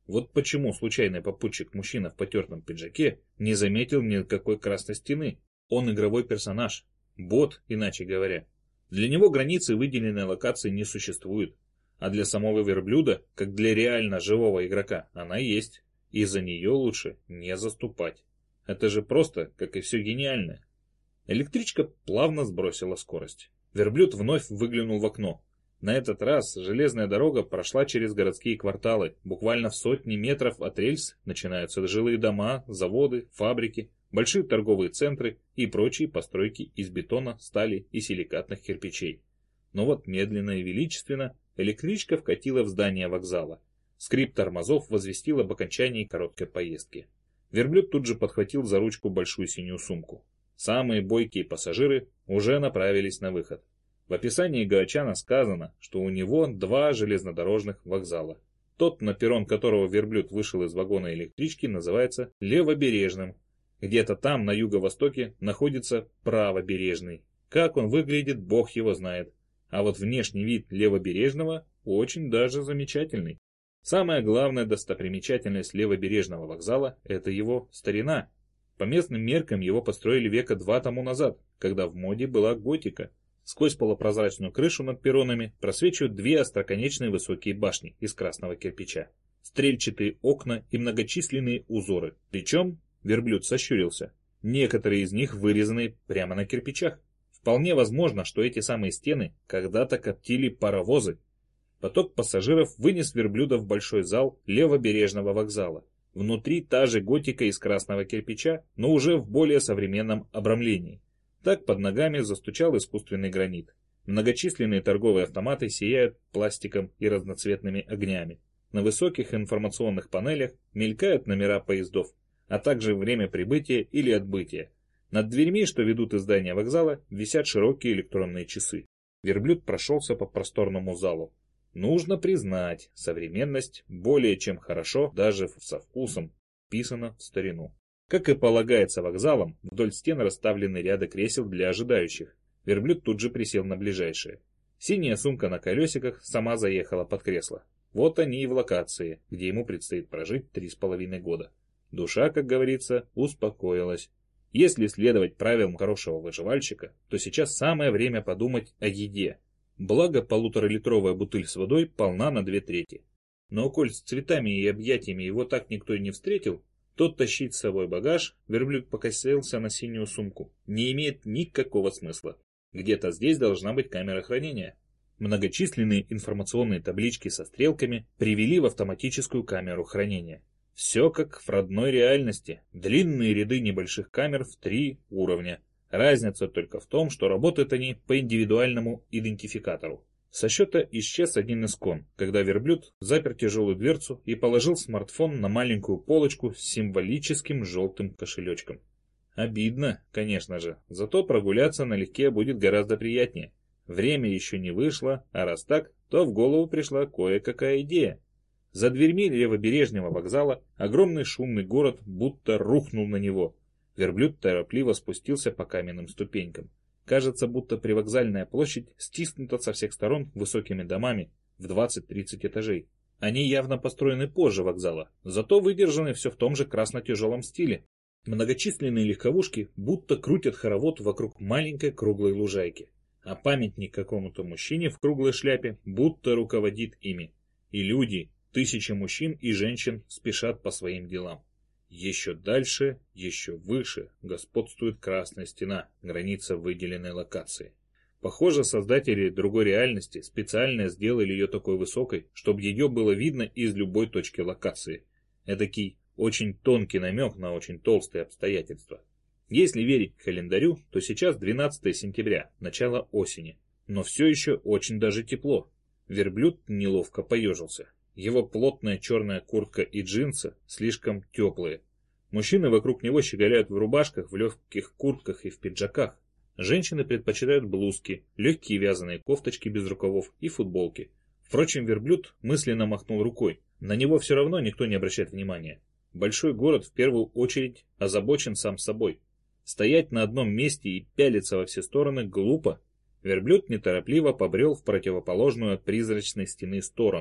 Вот почему случайный попутчик мужчина в потертом пиджаке не заметил никакой красной стены. Он игровой персонаж. Бот, иначе говоря. Для него границы выделенной локации не существует. А для самого верблюда, как для реально живого игрока, она есть. И за нее лучше не заступать. Это же просто, как и все гениальное. Электричка плавно сбросила скорость. Верблюд вновь выглянул в окно. На этот раз железная дорога прошла через городские кварталы. Буквально в сотни метров от рельс начинаются жилые дома, заводы, фабрики, большие торговые центры и прочие постройки из бетона, стали и силикатных кирпичей. Но вот медленно и величественно электричка вкатила в здание вокзала. Скрип тормозов возвестил об окончании короткой поездки. Верблюд тут же подхватил за ручку большую синюю сумку. Самые бойкие пассажиры уже направились на выход. В описании Гаочана сказано, что у него два железнодорожных вокзала. Тот, на перрон которого верблюд вышел из вагона электрички, называется Левобережным. Где-то там, на юго-востоке, находится Правобережный. Как он выглядит, бог его знает. А вот внешний вид Левобережного очень даже замечательный. Самая главная достопримечательность Левобережного вокзала – это его старина. По местным меркам его построили века два тому назад, когда в моде была готика. Сквозь полупрозрачную крышу над перронами просвечивают две остроконечные высокие башни из красного кирпича, стрельчатые окна и многочисленные узоры. Причем, верблюд сощурился, некоторые из них вырезаны прямо на кирпичах. Вполне возможно, что эти самые стены когда-то коптили паровозы. Поток пассажиров вынес верблюда в большой зал Левобережного вокзала. Внутри та же готика из красного кирпича, но уже в более современном обрамлении. Так под ногами застучал искусственный гранит. Многочисленные торговые автоматы сияют пластиком и разноцветными огнями. На высоких информационных панелях мелькают номера поездов, а также время прибытия или отбытия. Над дверьми, что ведут из здания вокзала, висят широкие электронные часы. Верблюд прошелся по просторному залу. Нужно признать, современность более чем хорошо, даже со вкусом, вписана в старину. Как и полагается вокзалам, вдоль стен расставлены ряды кресел для ожидающих. Верблюд тут же присел на ближайшее. Синяя сумка на колесиках сама заехала под кресло. Вот они и в локации, где ему предстоит прожить три с половиной года. Душа, как говорится, успокоилась. Если следовать правилам хорошего выживальщика, то сейчас самое время подумать о еде. Благо, полуторалитровая бутыль с водой полна на две трети. Но коль с цветами и объятиями его так никто и не встретил, то тащить с собой багаж, верблюд покосился на синюю сумку, не имеет никакого смысла. Где-то здесь должна быть камера хранения. Многочисленные информационные таблички со стрелками привели в автоматическую камеру хранения. Все как в родной реальности. Длинные ряды небольших камер в три уровня. Разница только в том, что работают они по индивидуальному идентификатору. Со счета исчез один из кон, когда верблюд запер тяжелую дверцу и положил смартфон на маленькую полочку с символическим желтым кошелечком. Обидно, конечно же, зато прогуляться налегке будет гораздо приятнее. Время еще не вышло, а раз так, то в голову пришла кое-какая идея. За дверьми Левобережного вокзала огромный шумный город будто рухнул на него. Верблюд торопливо спустился по каменным ступенькам. Кажется, будто привокзальная площадь стиснута со всех сторон высокими домами в двадцать-тридцать этажей. Они явно построены позже вокзала, зато выдержаны все в том же красно-тяжелом стиле. Многочисленные легковушки будто крутят хоровод вокруг маленькой круглой лужайки, а памятник какому-то мужчине в круглой шляпе будто руководит ими. И люди, тысячи мужчин и женщин спешат по своим делам. Еще дальше, еще выше господствует красная стена, граница выделенной локации. Похоже, создатели другой реальности специально сделали ее такой высокой, чтобы ее было видно из любой точки локации. Эдакий очень тонкий намек на очень толстые обстоятельства. Если верить календарю, то сейчас двенадцатое сентября, начало осени. Но все еще очень даже тепло. Верблюд неловко поежился. Его плотная черная куртка и джинсы слишком теплые. Мужчины вокруг него щеголяют в рубашках, в легких куртках и в пиджаках. Женщины предпочитают блузки, легкие вязаные кофточки без рукавов и футболки. Впрочем, верблюд мысленно махнул рукой. На него все равно никто не обращает внимания. Большой город в первую очередь озабочен сам собой. Стоять на одном месте и пялиться во все стороны глупо. Верблюд неторопливо побрел в противоположную от призрачной стены сторону.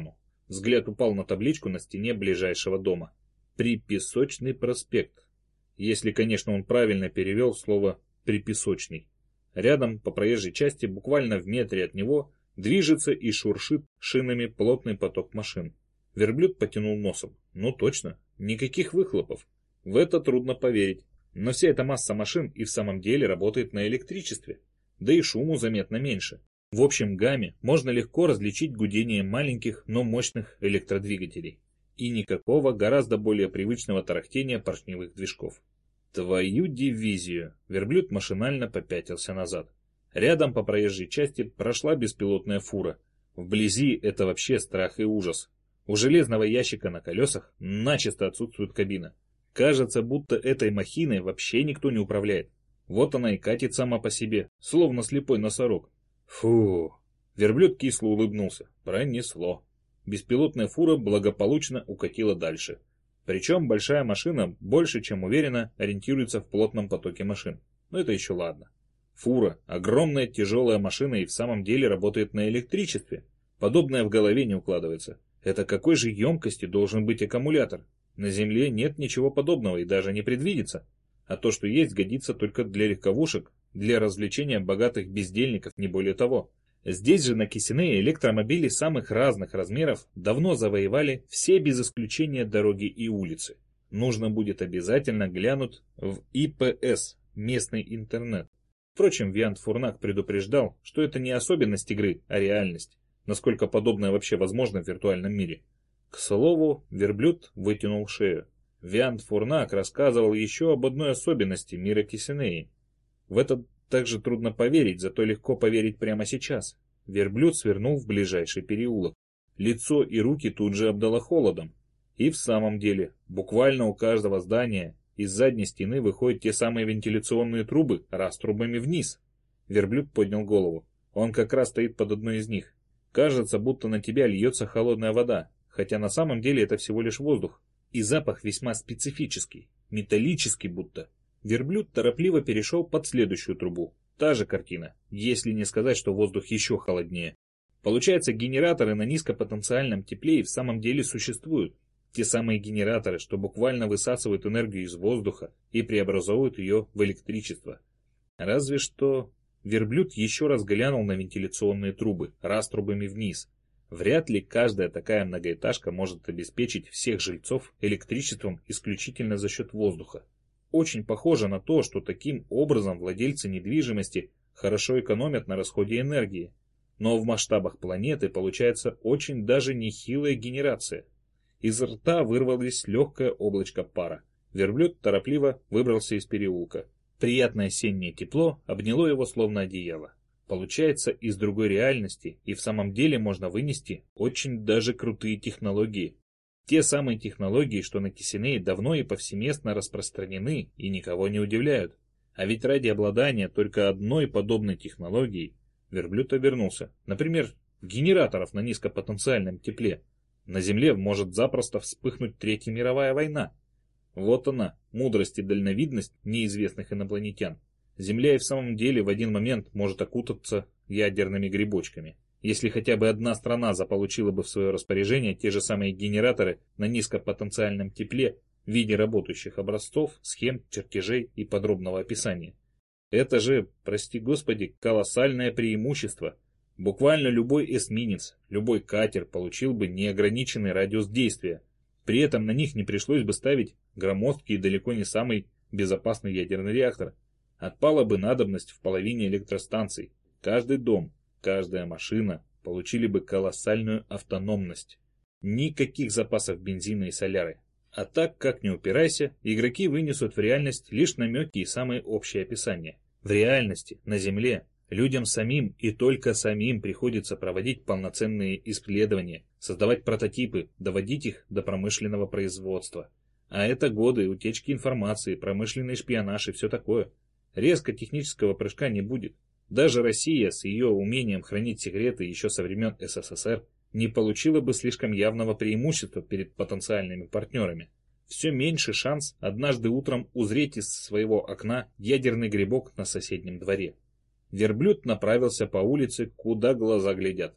Взгляд упал на табличку на стене ближайшего дома. Припесочный проспект. Если, конечно, он правильно перевел слово «припесочный». Рядом, по проезжей части, буквально в метре от него, движется и шуршит шинами плотный поток машин. Верблюд потянул носом. Ну точно, никаких выхлопов. В это трудно поверить. Но вся эта масса машин и в самом деле работает на электричестве. Да и шуму заметно меньше. В общем гамме можно легко различить гудение маленьких, но мощных электродвигателей. И никакого гораздо более привычного тарахтения поршневых движков. Твою дивизию! Верблюд машинально попятился назад. Рядом по проезжей части прошла беспилотная фура. Вблизи это вообще страх и ужас. У железного ящика на колесах начисто отсутствует кабина. Кажется, будто этой махиной вообще никто не управляет. Вот она и катит сама по себе, словно слепой носорог. Фу! Верблюд кисло улыбнулся. Пронесло. Беспилотная фура благополучно укатила дальше. Причем большая машина больше чем уверенно ориентируется в плотном потоке машин. Но это еще ладно. Фура, огромная тяжелая машина и в самом деле работает на электричестве. Подобное в голове не укладывается. Это какой же емкости должен быть аккумулятор? На Земле нет ничего подобного и даже не предвидится. А то, что есть, годится только для легковушек, для развлечения богатых бездельников, не более того. Здесь же на Кисинее электромобили самых разных размеров давно завоевали все без исключения дороги и улицы. Нужно будет обязательно глянуть в И П С, местный интернет. Впрочем, Виант Фурнак предупреждал, что это не особенность игры, а реальность. Насколько подобное вообще возможно в виртуальном мире. К слову, верблюд вытянул шею. Виант Фурнак рассказывал еще об одной особенности мира Кисинеи. В это также трудно поверить, зато легко поверить прямо сейчас. Верблюд свернул в ближайший переулок. Лицо и руки тут же обдало холодом. И в самом деле, буквально у каждого здания из задней стены выходят те самые вентиляционные трубы раструбами вниз. Верблюд поднял голову. Он как раз стоит под одной из них. Кажется, будто на тебя льется холодная вода, хотя на самом деле это всего лишь воздух. И запах весьма специфический, металлический будто. Верблюд торопливо перешел под следующую трубу. Та же картина, если не сказать, что воздух еще холоднее. Получается, генераторы на низкопотенциальном тепле и в самом деле существуют. Те самые генераторы, что буквально высасывают энергию из воздуха и преобразовывают ее в электричество. Разве что... Верблюд еще раз глянул на вентиляционные трубы, раструбами вниз. Вряд ли каждая такая многоэтажка может обеспечить всех жильцов электричеством исключительно за счет воздуха. Очень похоже на то, что таким образом владельцы недвижимости хорошо экономят на расходе энергии. Но в масштабах планеты получается очень даже нехилая генерация. Из рта вырвалось легкое облачко пара. Верблюд торопливо выбрался из переулка. Приятное осеннее тепло обняло его словно одеяло. Получается, из другой реальности и в самом деле можно вынести очень даже крутые технологии. Те самые технологии, что на Кисинее давно и повсеместно распространены и никого не удивляют. А ведь ради обладания только одной подобной технологией верблюд обернулся. Например, генераторов на низкопотенциальном тепле. На Земле может запросто вспыхнуть Третья мировая война. Вот она, мудрость и дальновидность неизвестных инопланетян. Земля и в самом деле в один момент может окутаться ядерными грибочками. Если хотя бы одна страна заполучила бы в свое распоряжение те же самые генераторы на низкопотенциальном тепле в виде работающих образцов, схем, чертежей и подробного описания. Это же, прости господи, колоссальное преимущество. Буквально любой эсминец, любой катер получил бы неограниченный радиус действия. При этом на них не пришлось бы ставить громоздкий и далеко не самый безопасный ядерный реактор. Отпала бы надобность в половине электростанций. Каждый дом, каждая машина получили бы колоссальную автономность. Никаких запасов бензина и соляры. А так, как ни упирайся, игроки вынесут в реальность лишь намеки и самые общие описания. В реальности, на Земле, людям самим и только самим приходится проводить полноценные исследования, создавать прототипы, доводить их до промышленного производства. А это годы утечки информации, промышленный шпионаж и все такое. Резко технического прыжка не будет. Даже Россия с ее умением хранить секреты еще со времен С С С Р не получила бы слишком явного преимущества перед потенциальными партнерами. Все меньше шанс однажды утром узреть из своего окна ядерный грибок на соседнем дворе. Верблюд направился по улице, куда глаза глядят.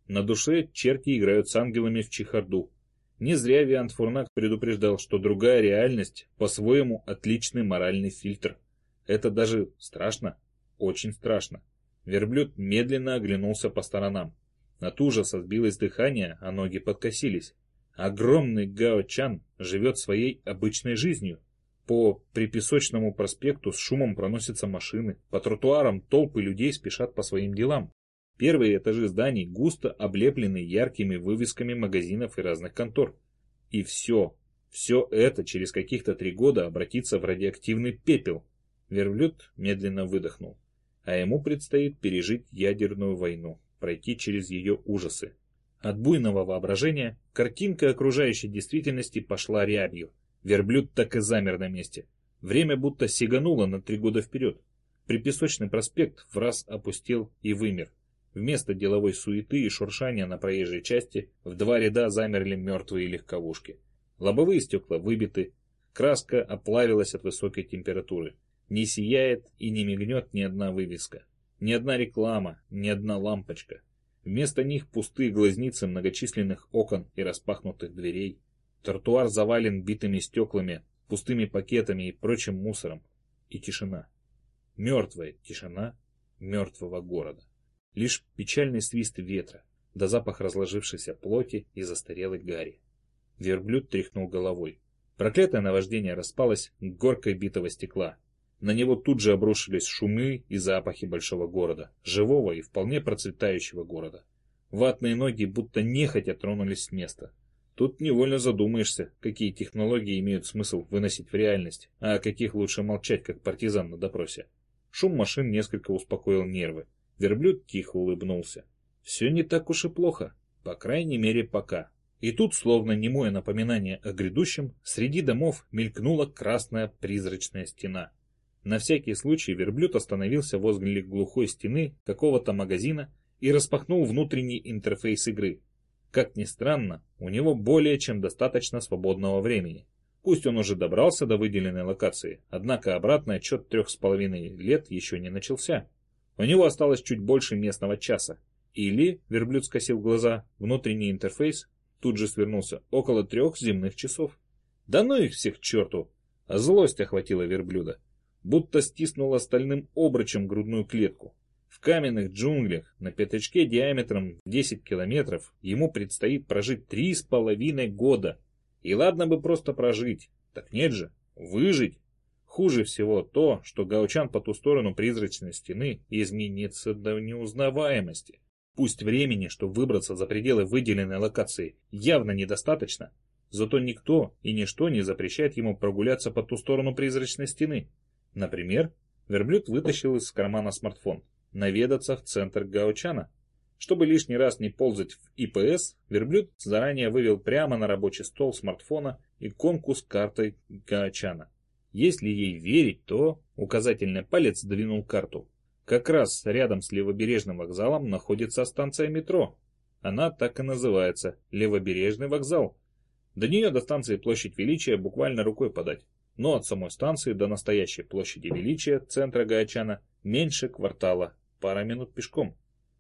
На душе черти играют с ангелами в чехарду. Не зря Виант Фурнак предупреждал, что другая реальность по-своему отличный моральный фильтр. Это даже страшно, очень страшно. Верблюд медленно оглянулся по сторонам. От ужаса сбилось дыхание, а ноги подкосились. Огромный Гао Чан живет своей обычной жизнью. По Припесочному проспекту с шумом проносятся машины, по тротуарам толпы людей спешат по своим делам. Первые этажи зданий густо облеплены яркими вывесками магазинов и разных контор. И все, все это через каких-то три года обратится в радиоактивный пепел. Верблюд медленно выдохнул. А ему предстоит пережить ядерную войну, пройти через ее ужасы. От буйного воображения картинка окружающей действительности пошла рябью. Верблюд так и замер на месте. Время будто сигануло на три года вперед. Припесочный проспект враз опустел и вымер. Вместо деловой суеты и шуршания на проезжей части в два ряда замерли мертвые легковушки. Лобовые стекла выбиты, краска оплавилась от высокой температуры. Не сияет и не мигнет ни одна вывеска, ни одна реклама, ни одна лампочка. Вместо них пустые глазницы многочисленных окон и распахнутых дверей. Тротуар завален битыми стеклами, пустыми пакетами и прочим мусором. И тишина. Мертвая тишина мертвого города. Лишь печальный свист ветра, да запах разложившейся плоти и застарелой гари. Верблюд тряхнул головой. Проклятое наваждение распалось горкой битого стекла. На него тут же обрушились шумы и запахи большого города, живого и вполне процветающего города. Ватные ноги будто нехотя тронулись с места. Тут невольно задумаешься, какие технологии имеют смысл выносить в реальность, а о каких лучше молчать, как партизан на допросе. Шум машин несколько успокоил нервы. Верблюд тихо улыбнулся. Все не так уж и плохо, по крайней мере пока. И тут, словно немое напоминание о грядущем, среди домов мелькнула красная призрачная стена. На всякий случай верблюд остановился возле глухой стены какого-то магазина и распахнул внутренний интерфейс игры. Как ни странно, у него более чем достаточно свободного времени. Пусть он уже добрался до выделенной локации, однако обратный отчет трех с половиной лет еще не начался. У него осталось чуть больше местного часа. Или, верблюд скосил глаза, внутренний интерфейс тут же свернулся около трех земных часов. Да ну их всех к черту! А злость охватила верблюда. Будто стиснула стальным обручем грудную клетку. В каменных джунглях на пятачке диаметром в десять километров ему предстоит прожить три с половиной года. И ладно бы просто прожить, так нет же, выжить. Хуже всего то, что Гао Чан по ту сторону призрачной стены изменится до неузнаваемости. Пусть времени, чтобы выбраться за пределы выделенной локации, явно недостаточно, зато никто и ничто не запрещает ему прогуляться по ту сторону призрачной стены. Например, верблюд вытащил из кармана смартфон, наведаться в центр Гао Чана. Чтобы лишний раз не ползать в И П С, верблюд заранее вывел прямо на рабочий стол смартфона иконку с картой Гао Чана. Если ей верить, то указательный палец сдвинул карту. Как раз рядом с Левобережным вокзалом находится станция метро. Она так и называется – Левобережный вокзал. До нее до станции Площадь Величия буквально рукой подать. Но от самой станции до настоящей Площади Величия, центра Гао Чана, меньше квартала, пара минут пешком.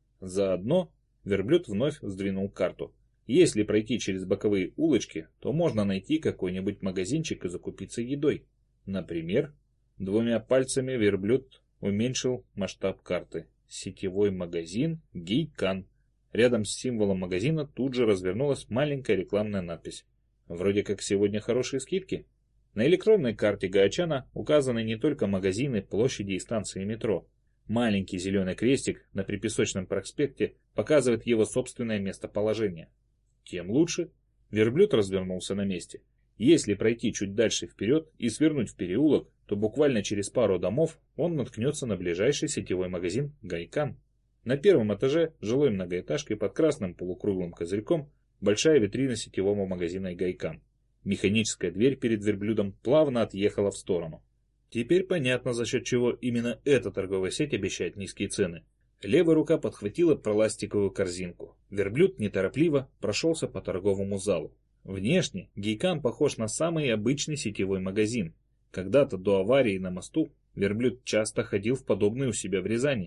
Заодно верблюд вновь сдвинул карту. Если пройти через боковые улочки, то можно найти какой-нибудь магазинчик и закупиться едой. Например, двумя пальцами верблюд уменьшил масштаб карты. Сетевой магазин Гейкан. Рядом с символом магазина тут же развернулась маленькая рекламная надпись. Вроде как сегодня хорошие скидки. На электронной карте Гао Чана указаны не только магазины, площади и станции метро. Маленький зеленый крестик на Припесочном проспекте показывает его собственное местоположение. Тем лучше. Верблюд развернулся на месте. Если пройти чуть дальше вперед и свернуть в переулок, то буквально через пару домов он наткнется на ближайший сетевой магазин Гайкан. На первом этаже жилой многоэтажки под красным полукруглым козырьком большая витрина сетевого магазина Гайкан. Механическая дверь перед верблюдом плавно отъехала в сторону. Теперь понятно, за счет чего именно эта торговая сеть обещает низкие цены. Левая рука подхватила пластиковую корзинку. Верблюд неторопливо прошелся по торговому залу. Внешне Гейкан похож на самый обычный сетевой магазин. Когда-то до аварии на мосту верблюд часто ходил в подобный у себя в Рязани.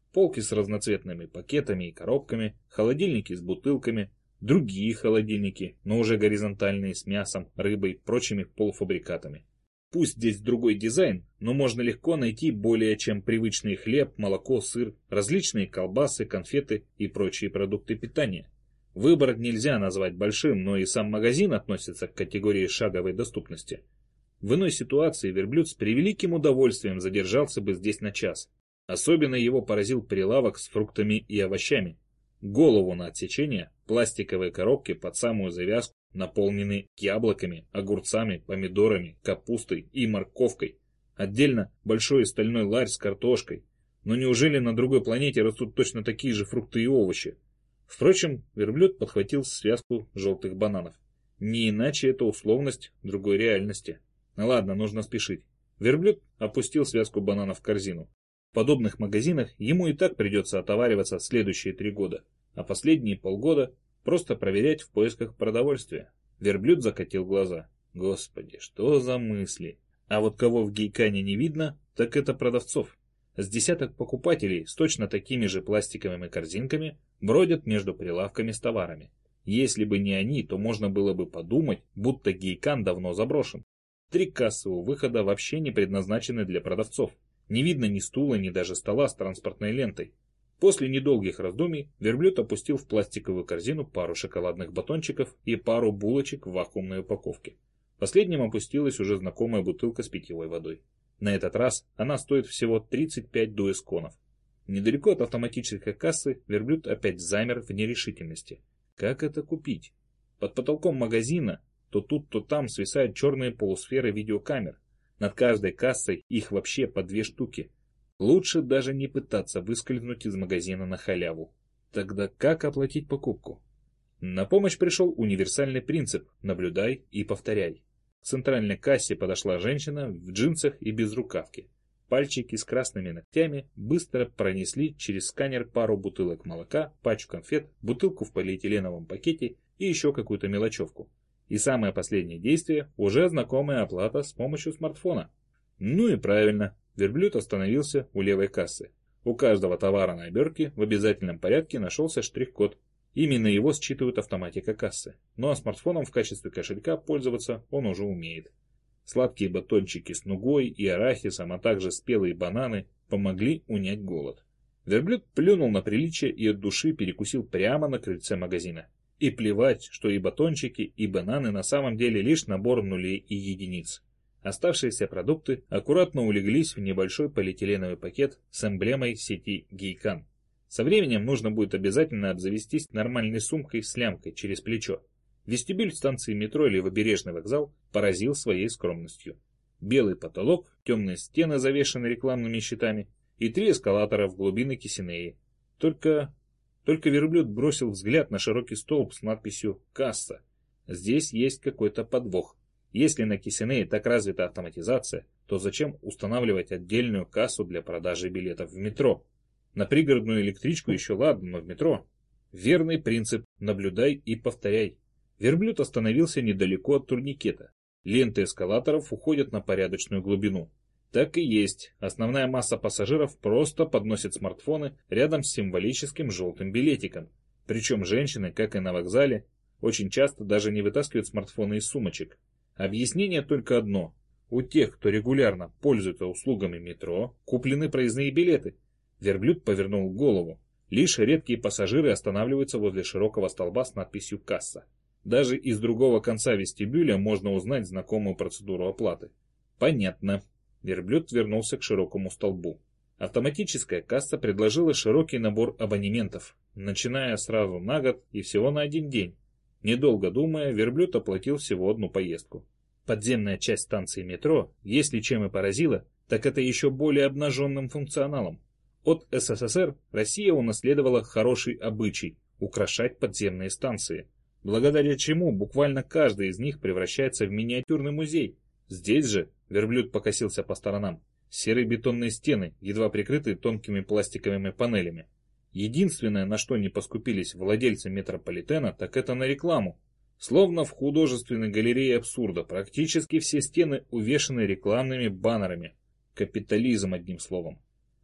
Полки с разноцветными пакетами и коробками, холодильники с бутылками, другие холодильники, но уже горизонтальные с мясом, рыбой, прочими полуфабрикатами. Пусть здесь другой дизайн, но можно легко найти более чем привычный хлеб, молоко, сыр, различные колбасы, конфеты и прочие продукты питания. Выбор нельзя назвать большим, но и сам магазин относится к категории шаговой доступности. В иной ситуации верблюд с превеликим удовольствием задержался бы здесь на час. Особенно его поразил прилавок с фруктами и овощами. Голову на отсечение, пластиковые коробки под самую завязку, наполнены яблоками, огурцами, помидорами, капустой и морковкой. Отдельно большой стальной ларь с картошкой. Но неужели на другой планете растут точно такие же фрукты и овощи? Впрочем, верблюд подхватил связку желтых бананов. Не иначе это условность другой реальности. Ну ладно, нужно спешить. Верблюд опустил связку бананов в корзину. В подобных магазинах ему и так придется отовариваться следующие три года, а последние полгода просто проверять в поисках продовольствия. Верблюд закатил глаза. Господи, что за мысли? А вот кого в Гейкане не видно, так это продавцов. С десяток покупателей с точно такими же пластиковыми корзинками бродят между прилавками с товарами. Если бы не они, то можно было бы подумать, будто Гейкан давно заброшен. Три кассы у выхода вообще не предназначены для продавцов. Не видно ни стула, ни даже стола с транспортной лентой. После недолгих раздумий верблюд опустил в пластиковую корзину пару шоколадных батончиков и пару булочек в вакуумной упаковке. Последним опустилась уже знакомая бутылка с питьевой водой. На этот раз она стоит всего тридцать пять дуэсконов. Недалеко от автоматической кассы верблюд опять замер в нерешительности. Как это купить? Под потолком магазина то тут, то там свисают черные полусферы видеокамер. Над каждой кассой их вообще по две штуки. Лучше даже не пытаться выскользнуть из магазина на халяву. Тогда как оплатить покупку? На помощь пришел универсальный принцип «наблюдай и повторяй». К центральной кассе подошла женщина в джинсах и безрукавке. Пальчики с красными ногтями быстро пронесли через сканер пару бутылок молока, пачку конфет, бутылку в полиэтиленовом пакете и еще какую-то мелочевку. И самое последнее действие – уже знакомая оплата с помощью смартфона. Ну и правильно, верблюд остановился у левой кассы. У каждого товара на обертке в обязательном порядке нашелся штрих-код. Именно его считывает автоматика кассы. Ну а смартфоном в качестве кошелька пользоваться он уже умеет. Сладкие батончики с нугой и арахисом, а также спелые бананы помогли унять голод. Верблюд плюнул на приличие и от души перекусил прямо на крыльце магазина. И плевать, что и батончики, и бананы на самом деле лишь набор нулей и единиц. Оставшиеся продукты аккуратно улеглись в небольшой полиэтиленовый пакет с эмблемой сети Гейкан. Со временем нужно будет обязательно обзавестись нормальной сумкой с лямкой через плечо. Вестибюль станции метро или Левобережный вокзал поразил своей скромностью. Белый потолок, темные стены, завешенные рекламными щитами, и три эскалатора в глубины Кисинеи. Только... Только верблюд бросил взгляд на широкий столб с надписью «Касса». Здесь есть какой-то подвох. Если на Кисинее так развита автоматизация, то зачем устанавливать отдельную кассу для продажи билетов в метро? На пригородную электричку еще ладно, но в метро. Верный принцип «наблюдай и повторяй». Верблюд остановился недалеко от турникета. Ленты эскалаторов уходят на порядочную глубину. Так и есть, основная масса пассажиров просто подносит смартфоны рядом с символическим желтым билетиком. Причем женщины, как и на вокзале, очень часто даже не вытаскивают смартфоны из сумочек. Объяснение только одно. У тех, кто регулярно пользуется услугами метро, куплены проездные билеты. Верблюд повернул голову. Лишь редкие пассажиры останавливаются возле широкого столба с надписью «Касса». Даже из другого конца вестибюля можно узнать знакомую процедуру оплаты. Понятно. Верблюд вернулся к широкому столбу. Автоматическая касса предложила широкий набор абонементов, начиная сразу на год и всего на один день. Недолго думая, верблюд оплатил всего одну поездку. Подземная часть станции метро, если чем и поразила, так это еще более обнаженным функционалом. От СССР Россия унаследовала хороший обычай – украшать подземные станции, благодаря чему буквально каждый из них превращается в миниатюрный музей. Здесь же верблюд покосился по сторонам. Серые бетонные стены, едва прикрытые тонкими пластиковыми панелями. Единственное, на что не поскупились владельцы метрополитена, так это на рекламу. Словно в художественной галерее абсурда, практически все стены увешаны рекламными баннерами. Капитализм, одним словом.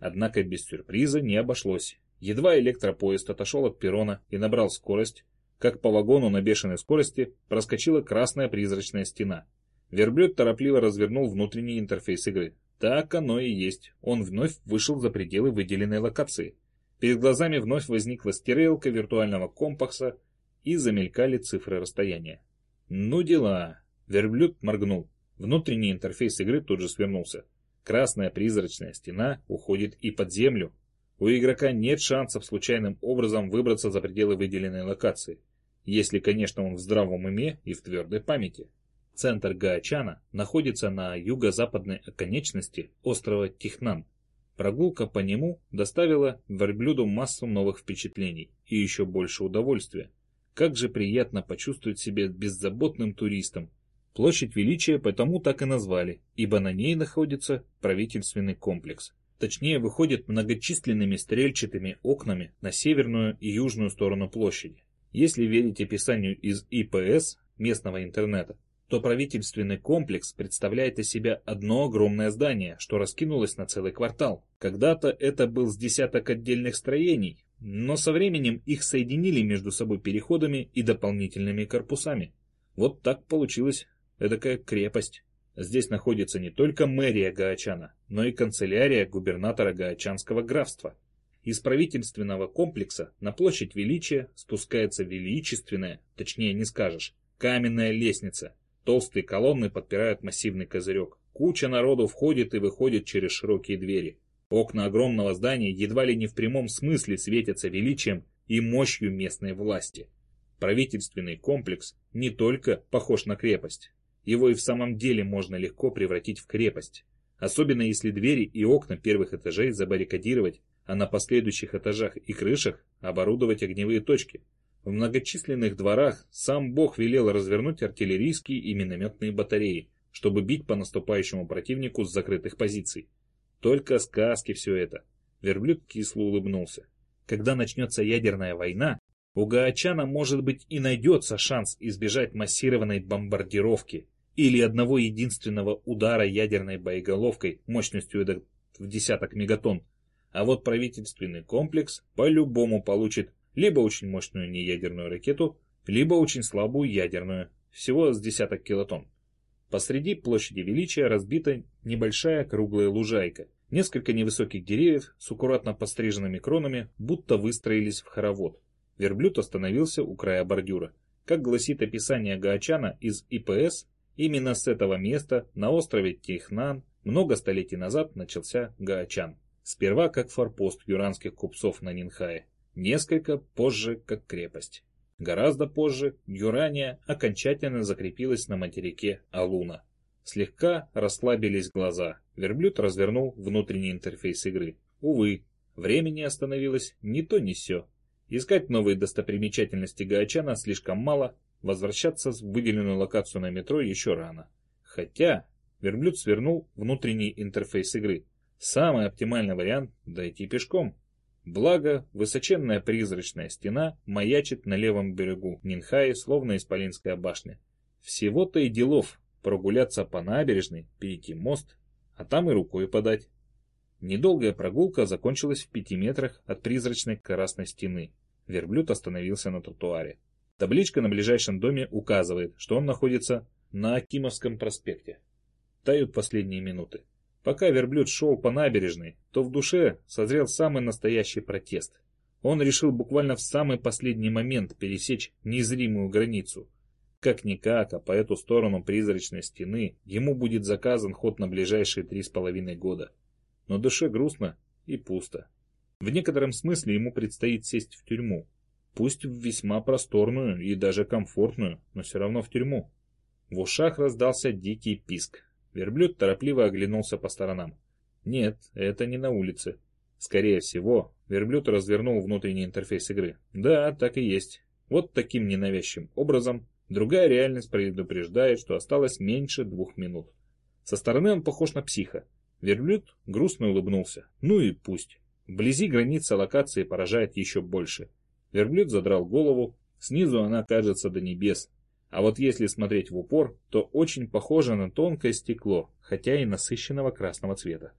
Однако без сюрприза не обошлось. Едва электропоезд отошел от перрона и набрал скорость, как по вагону на бешеной скорости проскочила красная призрачная стена. Верблюд торопливо развернул внутренний интерфейс игры. Так оно и есть. Он вновь вышел за пределы выделенной локации. Перед глазами вновь возникла стерейлка виртуального компаса и замелькали цифры расстояния. Ну дела. Верблюд моргнул. Внутренний интерфейс игры тут же свернулся. Красная призрачная стена уходит и под землю. У игрока нет шансов случайным образом выбраться за пределы выделенной локации. Если, конечно, он в здравом уме и в твердой памяти. Центр Гаочана находится на юго-западной оконечности острова Тихнан. Прогулка по нему доставила верблюду массу новых впечатлений и еще больше удовольствия. Как же приятно почувствовать себя беззаботным туристом. Площадь Величия потому так и назвали, ибо на ней находится правительственный комплекс. Точнее, выходит многочисленными стрельчатыми окнами на северную и южную сторону площади. Если верить описанию из И Пэ Эс местного интернета, то правительственный комплекс представляет из себя одно огромное здание, что раскинулось на целый квартал. Когда-то это был с десяток отдельных строений, но со временем их соединили между собой переходами и дополнительными корпусами. Вот так получилась эдакая крепость. Здесь находится не только мэрия Гаочана, но и канцелярия губернатора Гаочанского графства. Из правительственного комплекса на площадь Величия спускается величественная, точнее не скажешь, каменная лестница. Толстые колонны подпирают массивный козырек. Куча народу входит и выходит через широкие двери. Окна огромного здания едва ли не в прямом смысле светятся величием и мощью местной власти. Правительственный комплекс не только похож на крепость. Его и в самом деле можно легко превратить в крепость. Особенно если двери и окна первых этажей забаррикадировать, а на последующих этажах и крышах оборудовать огневые точки. В многочисленных дворах сам Бог велел развернуть артиллерийские и минометные батареи, чтобы бить по наступающему противнику с закрытых позиций. Только сказки все это. Верблюд кисло улыбнулся. Когда начнется ядерная война, у Гаочана, может быть, и найдется шанс избежать массированной бомбардировки или одного единственного удара ядерной боеголовкой мощностью в десяток мегатонн. А вот правительственный комплекс по-любому получит либо очень мощную неядерную ракету, либо очень слабую ядерную, всего с десяток килотонн. Посреди площади Величия разбита небольшая круглая лужайка. Несколько невысоких деревьев с аккуратно постриженными кронами будто выстроились в хоровод. Верблюд остановился у края бордюра. Как гласит описание Гаочана из И Пэ Эс, именно с этого места на острове Тихнан много столетий назад начался Гаочан. Сперва как форпост юранских купцов на Нинхае. Несколько позже как крепость. Гораздо позже Юрания окончательно закрепилась на материке Алуна. Слегка расслабились глаза. Верблюд развернул внутренний интерфейс игры. Увы, времени остановилось ни то ни сё. Искать новые достопримечательности Гаочана слишком мало, возвращаться в выделенную локацию на метро еще рано. Хотя верблюд свернул внутренний интерфейс игры. Самый оптимальный вариант – дойти пешком. Благо, высоченная призрачная стена маячит на левом берегу Нинхаи, словно исполинская башня. Всего-то и делов прогуляться по набережной, перейти мост, а там и рукой подать. Недолгая прогулка закончилась в пяти метрах от призрачной красной стены. Верблюд остановился на тротуаре. Табличка на ближайшем доме указывает, что он находится на Акимовском проспекте. Тают последние минуты. Пока верблюд шел по набережной, то в душе созрел самый настоящий протест. Он решил буквально в самый последний момент пересечь незримую границу. Как-никак, а по эту сторону призрачной стены ему будет заказан ход на ближайшие три с половиной года. Но душе грустно и пусто. В некотором смысле ему предстоит сесть в тюрьму. Пусть в весьма просторную и даже комфортную, но все равно в тюрьму. В ушах раздался дикий писк. Верблюд торопливо оглянулся по сторонам. Нет, это не на улице. Скорее всего, верблюд развернул внутренний интерфейс игры. Да, так и есть. Вот таким ненавязчивым образом другая реальность предупреждает, что осталось меньше двух минут. Со стороны он похож на психа. Верблюд грустно улыбнулся. Ну и пусть. Вблизи граница локации поражает еще больше. Верблюд задрал голову. Снизу она кажется до небес. А вот если смотреть в упор, то очень похоже на тонкое стекло, хотя и насыщенного красного цвета.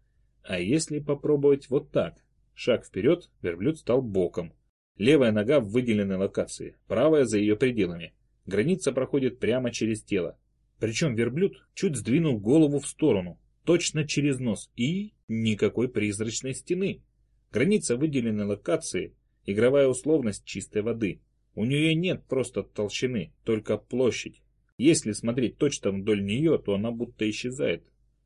А если попробовать вот так? Шаг вперед, верблюд стал боком. Левая нога в выделенной локации, правая за ее пределами. Граница проходит прямо через тело. Причем верблюд чуть сдвинул голову в сторону, точно через нос, и никакой призрачной стены. Граница выделенной локации, игровая условность чистой воды. У нее нет просто толщины, только площадь. Если смотреть точно вдоль нее, то она будто исчезает.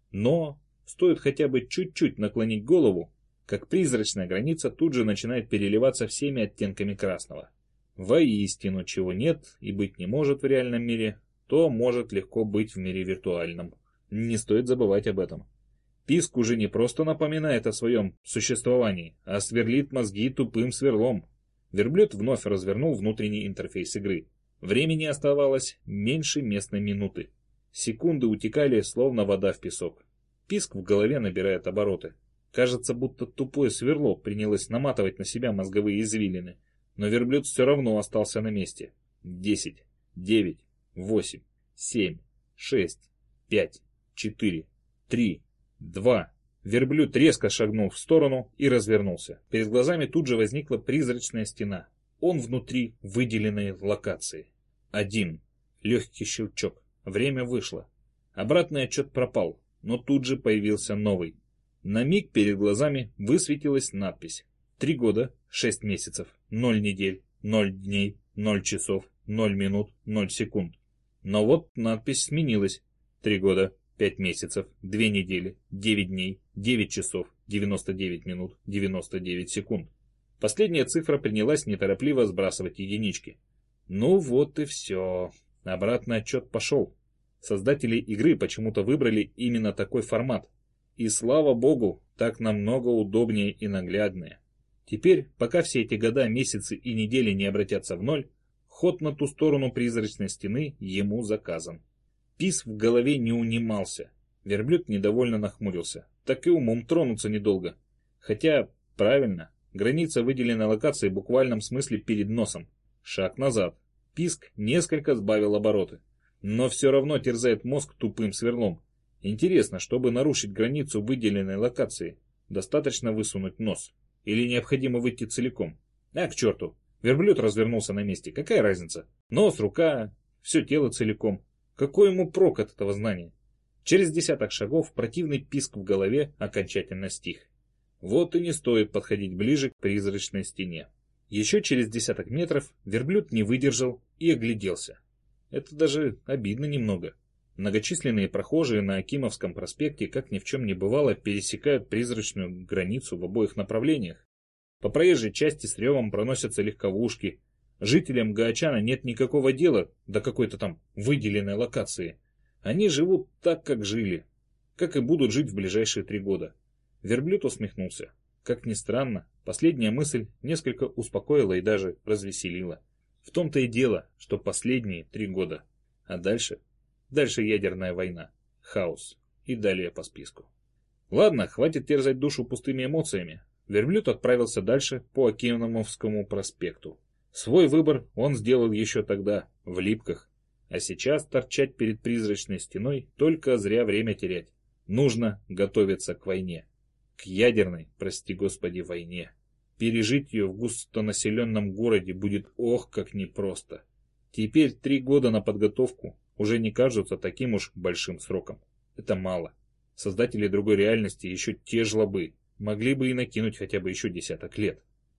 Но стоит хотя бы чуть-чуть наклонить голову, как призрачная граница тут же начинает переливаться всеми оттенками красного. Воистину, чего нет и быть не может в реальном мире, то может легко быть в мире виртуальном. Не стоит забывать об этом. Писк уже не просто напоминает о своем существовании, а сверлит мозги тупым сверлом. Верблюд вновь развернул внутренний интерфейс игры. Времени оставалось меньше местной минуты. Секунды утекали, словно вода в песок. Писк в голове набирает обороты. Кажется, будто тупое сверло принялось наматывать на себя мозговые извилины. Но верблюд все равно остался на месте. Десять, девять, восемь, семь, шесть, пять, четыре, три, два. Верблюд резко шагнул в сторону и развернулся. Перед глазами тут же возникла призрачная стена. Он внутри выделенной локации. Один. Легкий щелчок. Время вышло. Обратный отчет пропал, но тут же появился новый. На миг перед глазами высветилась надпись. Три года, шесть месяцев, ноль недель, ноль дней, ноль часов, ноль минут, ноль секунд. Но вот надпись сменилась. Три года, пять месяцев, две недели, девять дней, девять часов, девяносто девять минут, девяносто девять секунд. Последняя цифра принялась неторопливо сбрасывать единички. Ну вот и все. Обратный отчет пошел. Создатели игры почему-то выбрали именно такой формат. И слава богу, так намного удобнее и нагляднее. Теперь, пока все эти года, месяцы и недели не обратятся в ноль, ход на ту сторону призрачной стены ему заказан. Писк в голове не унимался. Верблюд недовольно нахмурился. Так и умом тронуться недолго. Хотя, правильно, граница выделенной локации в буквальном смысле перед носом. Шаг назад. Писк несколько сбавил обороты. Но все равно терзает мозг тупым сверлом. Интересно, чтобы нарушить границу выделенной локации, достаточно высунуть нос? Или необходимо выйти целиком? А к черту, верблюд развернулся на месте, какая разница? Нос, рука, все тело целиком. Какой ему прок от этого знания? Через десяток шагов противный писк в голове окончательно стих. Вот и не стоит подходить ближе к призрачной стене. Еще через десяток метров верблюд не выдержал и огляделся. Это даже обидно немного. Многочисленные прохожие на Акимовском проспекте, как ни в чем не бывало, пересекают призрачную границу в обоих направлениях. По проезжей части с ревом проносятся легковушки. Жителям Гаочана нет никакого дела до какой-то там выделенной локации. Они живут так, как жили, как и будут жить в ближайшие три года. Верблюд усмехнулся. Как ни странно, последняя мысль несколько успокоила и даже развеселила. В том-то и дело, что последние три года. А дальше... Дальше ядерная война, хаос и далее по списку. Ладно, хватит терзать душу пустыми эмоциями. Верблюд отправился дальше по Акимовскому проспекту. Свой выбор он сделал еще тогда, в Липках. А сейчас торчать перед призрачной стеной только зря время терять. Нужно готовиться к войне. К ядерной, прости господи, войне. Пережить ее в густонаселенном городе будет ох как непросто. Теперь три года на подготовку уже не кажутся таким уж большим сроком. Это мало. Создатели другой реальности еще те жлобы могли бы и накинуть хотя бы еще десяток лет.